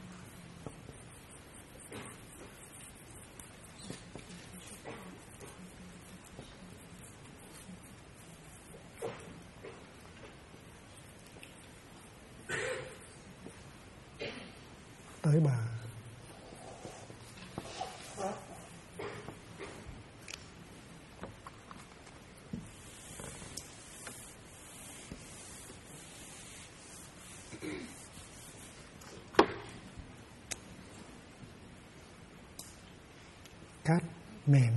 Tới bờ. Cát mềm,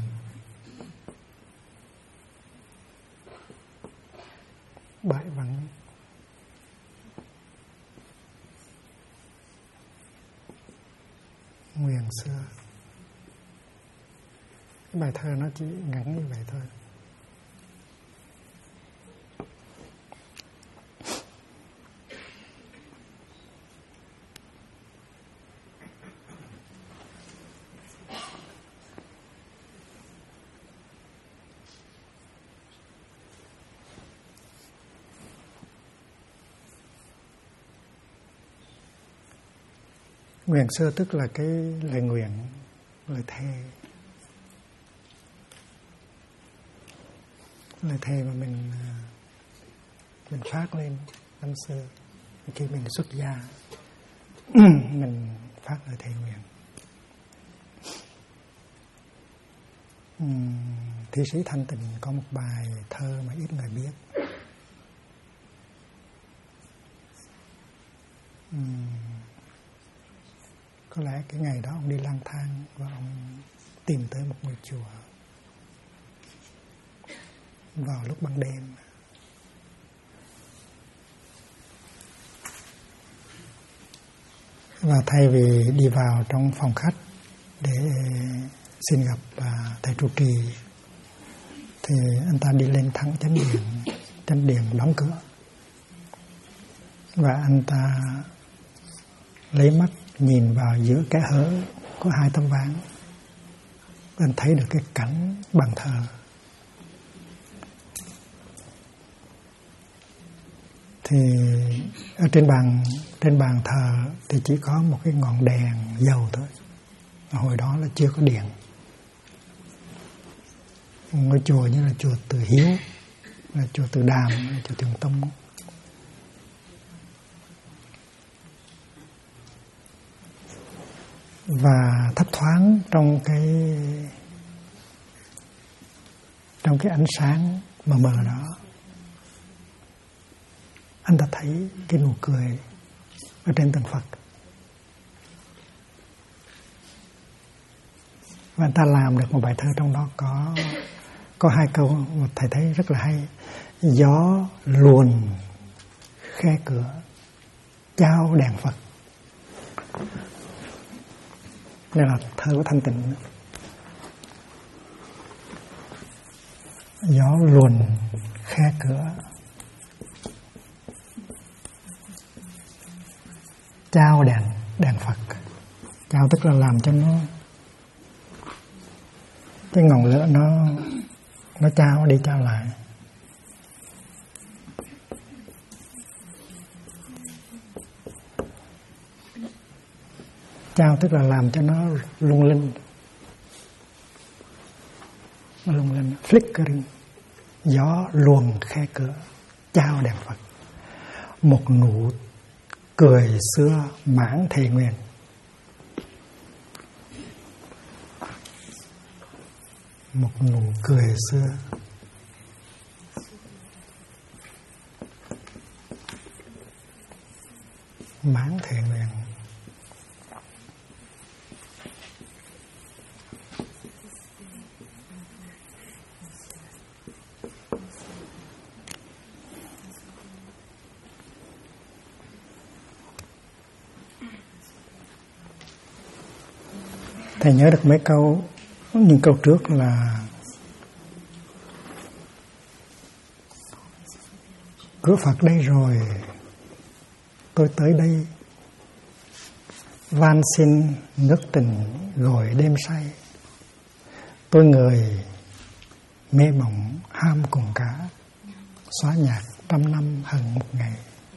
bãi vắng, nguyền xưa. Cái bài thơ nó chỉ ngắn như vậy thôi. Nguyện xưa tức là cái lời nguyện, lời thề. Lời thề mà mình phát lên năm xưa khi mình xuất gia. Mình phát lời thề nguyện. Thi sĩ Thanh Tịnh có một bài thơ mà ít người biết. Có lẽ cái ngày đó ông đi lang thang và ông tìm tới một ngôi chùa vào lúc ban đêm. Và thay vì đi vào trong phòng khách để xin gặp thầy trụ trì thì anh ta đi lên thẳng chánh điện đóng cửa. Và anh ta lấy mắt nhìn vào giữa kẽ hở của hai tấm ván. Anh thấy được cái cảnh bàn thờ. Thì ở trên bàn thờ thì chỉ có một cái ngọn đèn dầu thôi. Hồi đó là chưa có điện. Ngôi chùa như là chùa Từ Hiếu, là chùa Từ Đàm, là chùa Thiền Tông. Và thấp thoáng trong cái ánh sáng mờ mờ đó, anh ta thấy cái nụ cười ở trên tượng Phật. Và anh ta làm được một bài thơ trong đó có 2 câu mà thầy thấy rất là hay. Gió luồn khe cửa trao đèn Phật. Đây là thơ của Thanh Tịnh. Gió luồn khe cửa trao đèn Phật. Trao tức là làm cho nó, cái ngọn lửa nó trao đi trao lại. Trao tức là làm cho nó lung linh. Nó lung linh, flickering. Gió luồn khe cửa trao đèn Phật. Một nụ cười xưa mãn thề nguyện. Một nụ cười xưa mãn thề nguyện. Thầy nhớ được mấy câu, những câu trước là cửa Phật đây rồi, tôi tới đây, van xin nước tình gọi đêm say. Tôi người mê mộng ham cùng cả, xóa nhạc 100 năm hằng một ngày.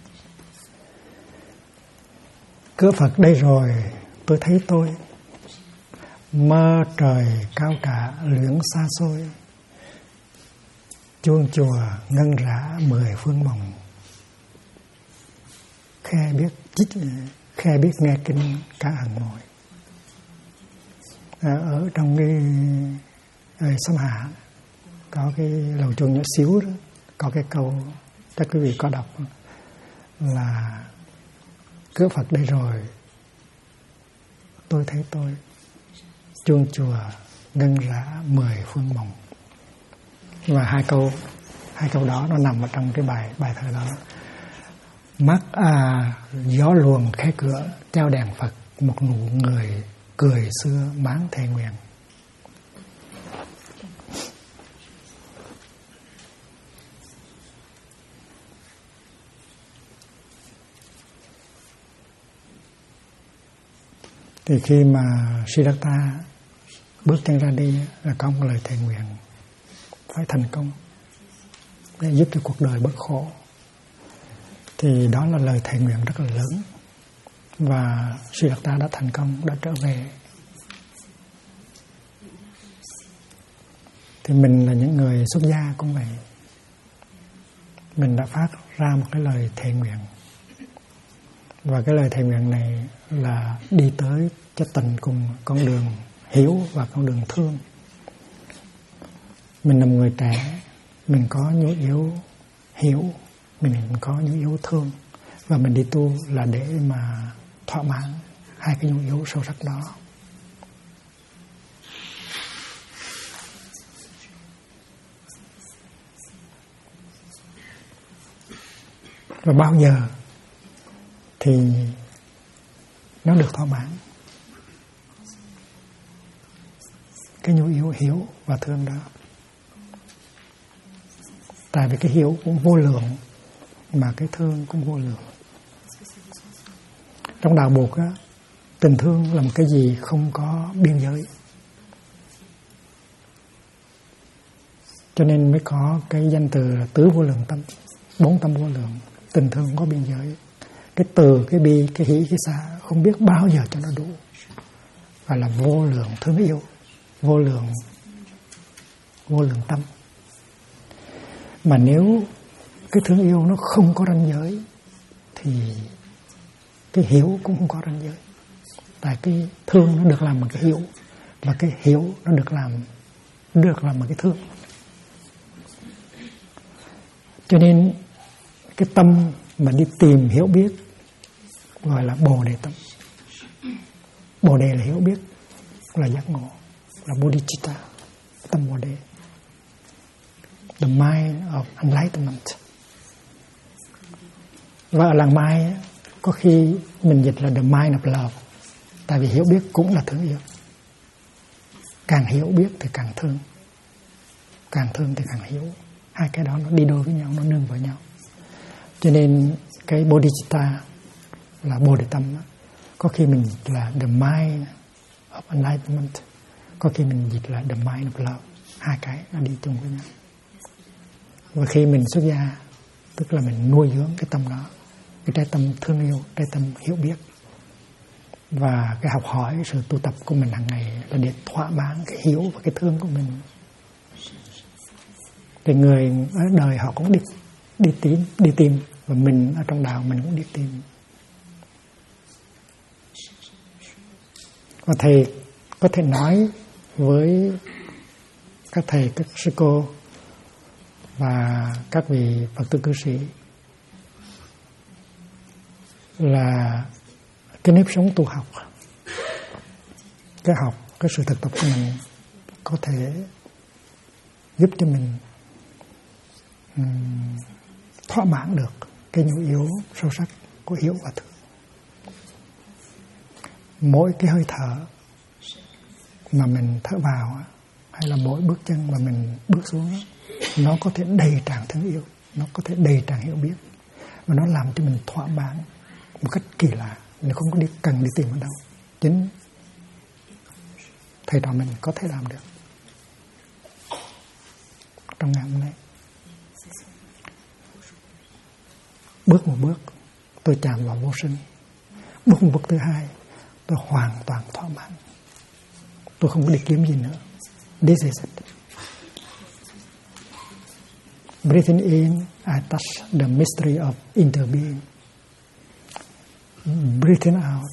Cửa Phật đây rồi, tôi thấy tôi mơ trời cao cả luyện xa xôi. Chuông chùa ngân rã 10 phương mộng. Khe biết nghe kinh cả hằng mỏi. Ở trong cái Sâm Hạ có cái lầu chuông nhỏ xíu đó, có cái câu chắc quý vị có đọc là cửa Phật đây rồi, tôi thấy tôi. Chuông chùa ngân rã 10 phương mộng. Và hai câu đó nó nằm ở trong cái bài thơ đó. Mắt gió luồn khe cửa trao đèn Phật. Một nụ người cười xưa mãn thề nguyện. Thì khi mà Siddhartha bước chân ra đi là có một lời thề nguyện phải thành công để giúp cho cuộc đời bớt khổ. Thì đó là lời thề nguyện rất là lớn. Và Siddhartha đã thành công, đã trở về. Thì mình là những người xuất gia cũng vậy. Mình đã phát ra một cái lời thề nguyện. Và cái lời thề nguyện này là đi tới cho tận cùng con đường hiểu và con đường thương. Mình là một người trẻ, mình có nhu yếu hiểu, mình có nhu yếu thương. Và mình đi tu là để mà thỏa mãn hai cái nhu yếu sâu sắc đó. Và bao giờ thì nó được thỏa mãn cái nhu yếu hiểu và thương đó. Tại vì cái hiểu cũng vô lượng mà cái thương cũng vô lượng. Trong đạo Bụt á, tình thương là một cái gì không có biên giới. Cho nên mới có cái danh từ là tứ vô lượng tâm, 4 tâm vô lượng. Tình thương không có biên giới. Cái từ, cái bi, cái hỷ, cái xả không biết bao giờ cho nó đủ. Gọi là vô lượng thương yêu, vô lượng tâm. Mà nếu cái thương yêu nó không có ranh giới thì cái hiểu cũng không có ranh giới. Tại cái thương nó được làm bằng cái hiểu, và cái hiểu nó được làm bằng cái thương. Cho nên cái tâm mà đi tìm hiểu biết gọi là Bồ Đề tâm. Bồ Đề là hiểu biết, là giác ngộ, là Bodhicitta, tâm Bồ Đề. The mind of enlightenment. Và ở làng Mai có khi mình dịch là the mind of love. Tại vì hiểu biết cũng là thương yêu. Càng hiểu biết thì càng thương. Càng thương thì càng hiểu. Hai cái đó nó đi đôi với nhau, nó nương vào nhau. Cho nên cái Bodhicitta là Bồ Đề tâm. Có khi mình là the mind of enlightenment. Có khi mình dịch là the mind of love. Hai cái nó đi chung với nhau. Và khi mình xuất gia, tức là mình nuôi dưỡng cái tâm đó, cái trái tâm thương yêu, trái tâm hiểu biết. Và cái học hỏi, sự tu tập của mình hàng ngày là để thỏa mãn cái hiểu và cái thương của mình. Thì người ở đời họ cũng đi tìm, và mình ở trong đạo mình cũng đi tìm. Và thầy có thể nói với các thầy, các sư cô và các vị Phật tử cư sĩ là cái nếp sống tu học, cái học, cái sự thực tập của mình có thể giúp cho mình thỏa mãn được cái nhu yếu sâu sắc của hiểu và thương. Mỗi cái hơi thở mà mình thở vào hay là mỗi bước chân mà mình bước xuống, nó có thể đầy tràn thương yêu, nó có thể đầy tràn hiểu biết, và nó làm cho mình thỏa mãn một cách kỳ lạ. Mình không có cần đi tìm ở đâu, chính thầy trò mình có thể làm được trong ngày hôm nay. Bước một bước tôi chạm vào vô sinh. Bước một bước thứ hai tôi hoàn toàn thỏa mãn. Tôi không có đi kiếm gì nữa. This is it. Breathing in, I touch the mystery of interbeing. Breathing out,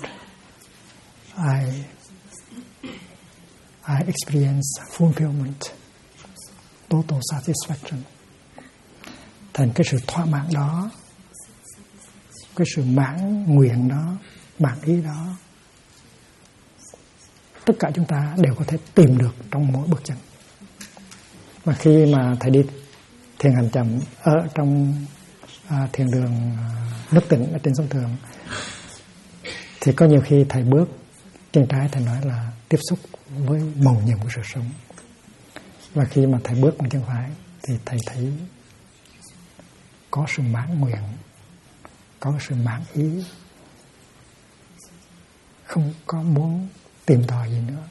I experience fulfillment, total satisfaction. Thành cái sự thỏa mãn đó, cái sự mãn nguyện đó, mãn ý đó, tất cả chúng ta đều có thể tìm được trong mỗi bước chân. Và khi mà thầy đi thiền hành chậm ở trong thiền đường nước Tịnh ở trên sông Thường, thì có nhiều khi thầy bước chân trái, thầy nói là tiếp xúc với màu nhiệm của sự sống. Và khi mà thầy bước bằng chân phải thì thầy thấy có sự mãn nguyện, có sự mãn ý, không có muốn tìm tòi gì nữa.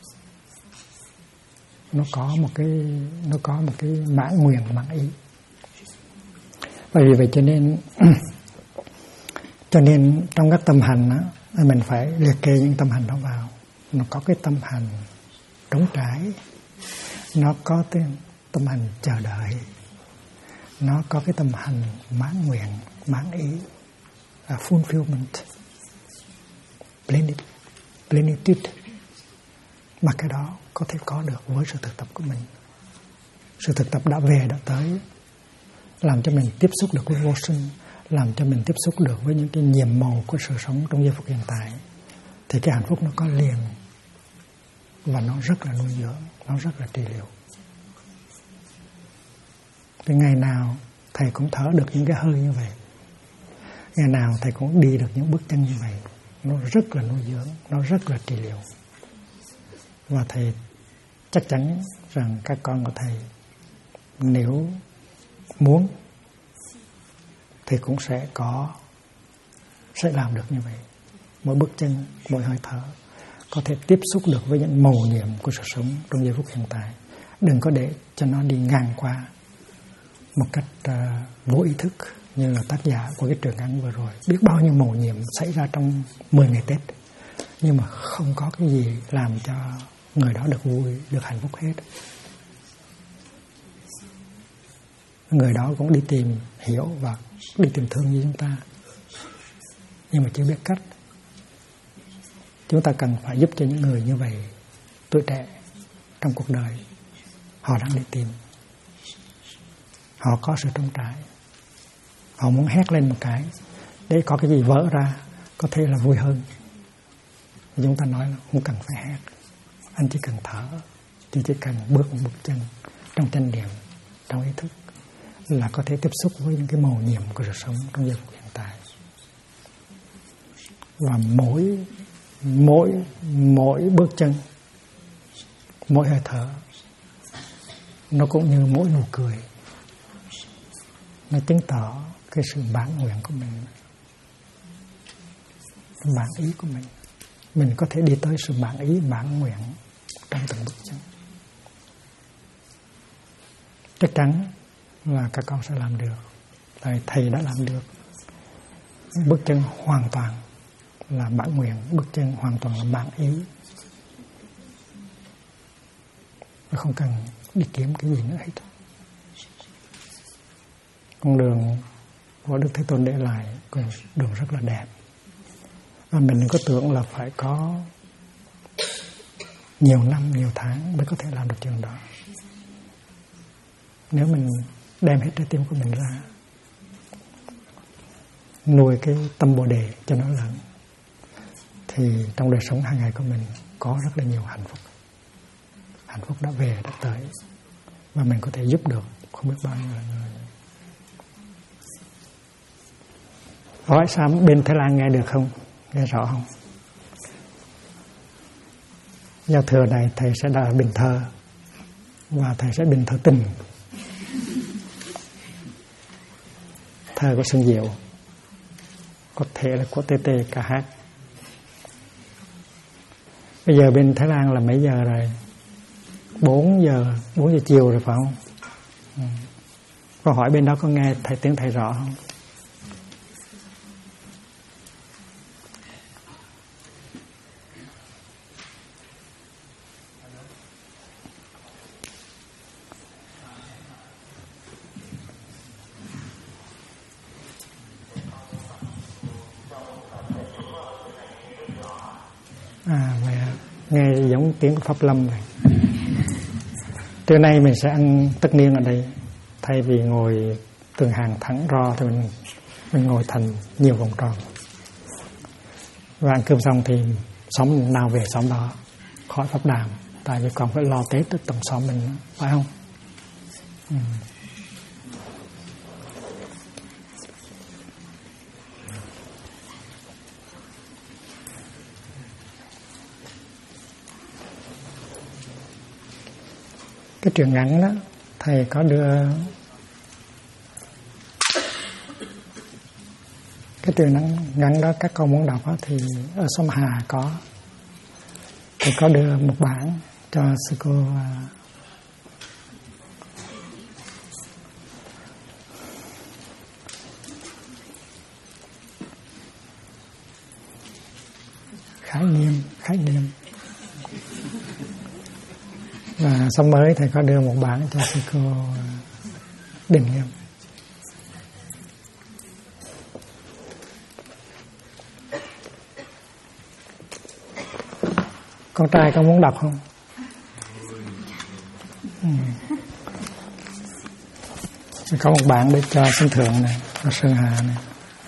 Nó có một cái mãn nguyện, mãn ý. Bởi vì vậy cho nên trong các tâm hành á, mình phải liệt kê những tâm hành đó vào. Nó có cái tâm hành trống trải, nó có cái tâm hành chờ đợi, nó có cái tâm hành mãn nguyện, mãn ý, fulfillment, plenitude. Mà cái đó có thể có được với sự thực tập của mình. Sự thực tập đã về, đã tới, làm cho mình tiếp xúc được với vô sinh, làm cho mình tiếp xúc được với những cái nhiệm màu của sự sống trong giây phút hiện tại, thì cái hạnh phúc nó có liền, và nó rất là nuôi dưỡng, nó rất là trị liệu. Thì ngày nào thầy cũng thở được những cái hơi như vậy, ngày nào thầy cũng đi được những bước chân như vậy, nó rất là nuôi dưỡng, nó rất là trị liệu. Và thầy chắc chắn rằng các con của thầy nếu muốn thì cũng sẽ làm được như vậy. Mỗi bước chân, mỗi hơi thở có thể tiếp xúc được với những màu nhiệm của sự sống trong giây phút hiện tại. Đừng có để cho nó đi ngang qua một cách vô ý thức, như là tác giả của cái truyện ngắn vừa rồi, biết bao nhiêu mầu nhiệm xảy ra trong 10 ngày Tết, nhưng mà không có cái gì làm cho người đó được vui, được hạnh phúc hết. Người đó cũng đi tìm hiểu và đi tìm thương như chúng ta, nhưng mà chưa biết cách. Chúng ta cần phải giúp cho những người như vậy, tuổi trẻ trong cuộc đời, họ đang đi tìm, họ có sự trống trải, họ muốn hét lên một cái để có cái gì vỡ ra, có thể là vui hơn. Chúng ta nói là không cần phải hét, anh chỉ cần thở, chỉ cần bước một bước chân trong chánh niệm, trong ý thức là có thể tiếp xúc với những cái mầu nhiệm của cuộc sống trong giây phút hiện tại. Và mỗi bước chân, mỗi hơi thở, nó cũng như mỗi nụ cười, nó chứng tỏ cái sự bản nguyện của mình, bản ý của mình. Mình có thể đi tới sự bản ý, bản nguyện trong từng bước chân. Chắc chắn là các con sẽ làm được, tại thầy đã làm được. Bước chân hoàn toàn là bản nguyện, bước chân hoàn toàn là bản ý, nó không cần đi kiếm cái gì nữa hết. Con đường của Đức Thế Tôn để lại con đường rất là đẹp, và mình đừng có tưởng là phải có nhiều năm, nhiều tháng mới có thể làm được chuyện đó. Nếu mình đem hết trái tim của mình ra, nuôi cái tâm Bồ Đề cho nó lớn, thì trong đời sống hàng ngày của mình có rất là nhiều hạnh phúc. Hạnh phúc đã về, đã tới, và mình có thể giúp được không biết bao nhiêu người. Hỏi sao bên Thái Lan nghe được không? Nghe rõ không? Giao thừa này thầy sẽ đọc bình thơ, và thầy sẽ bình thơ tình, thơ của Xuân Diệu, có thể là của TT ca hát. Bây giờ bên Thái Lan là mấy giờ rồi? 4 giờ chiều rồi phải không? Câu hỏi bên đó có nghe thầy tiếng thầy rõ không? Vậy nghe giống tiếng của Pháp Lâm này. Trưa nay mình sẽ ăn tất niên ở đây, thay vì ngồi từng hàng thẳng ro thì mình ngồi thành nhiều vòng tròn. Và ăn cơm xong thì xóm nào về xóm đó, khỏi pháp đàm, tại vì còn phải lo Tết tới tổng xóm mình nữa, phải không? Cái truyện ngắn đó thầy có đưa, cái truyện ngắn đó các con muốn đọc đó, thì ở xóm Hà có, thầy có đưa một bản cho sư cô khái niệm. Và xóm Mới thầy có đưa một bản cho sư cô Đình Nghiêm. Con trai con muốn đọc không? Có một bản để cho Sinh Thượng này, cho Sơn Hà này.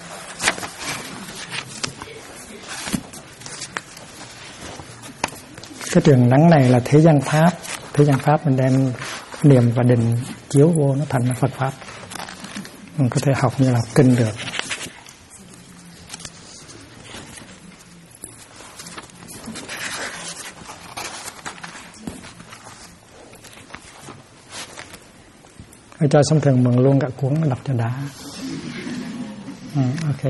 Cái truyện ngắn này là thế gian pháp. Thế gian pháp mình đem niệm và định chiếu vô, nó thành là Phật pháp. Mình có thể học như là kinh được. Hãy cho Song Thường mừng luôn cả cuốn đọc cho đã. Ok.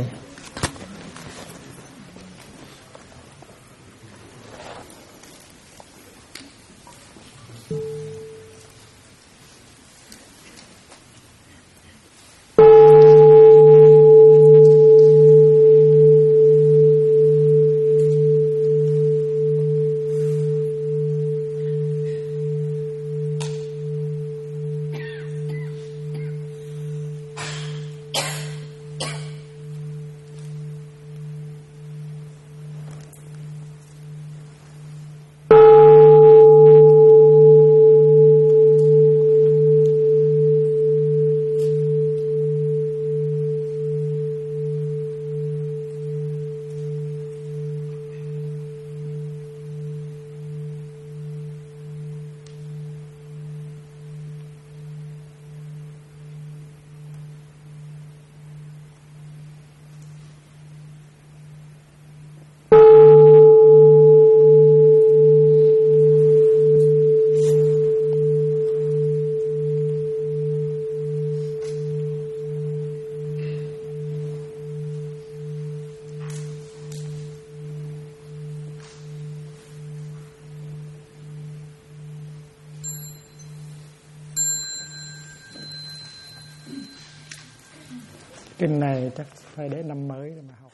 Kinh này chắc phải để năm mới mà học.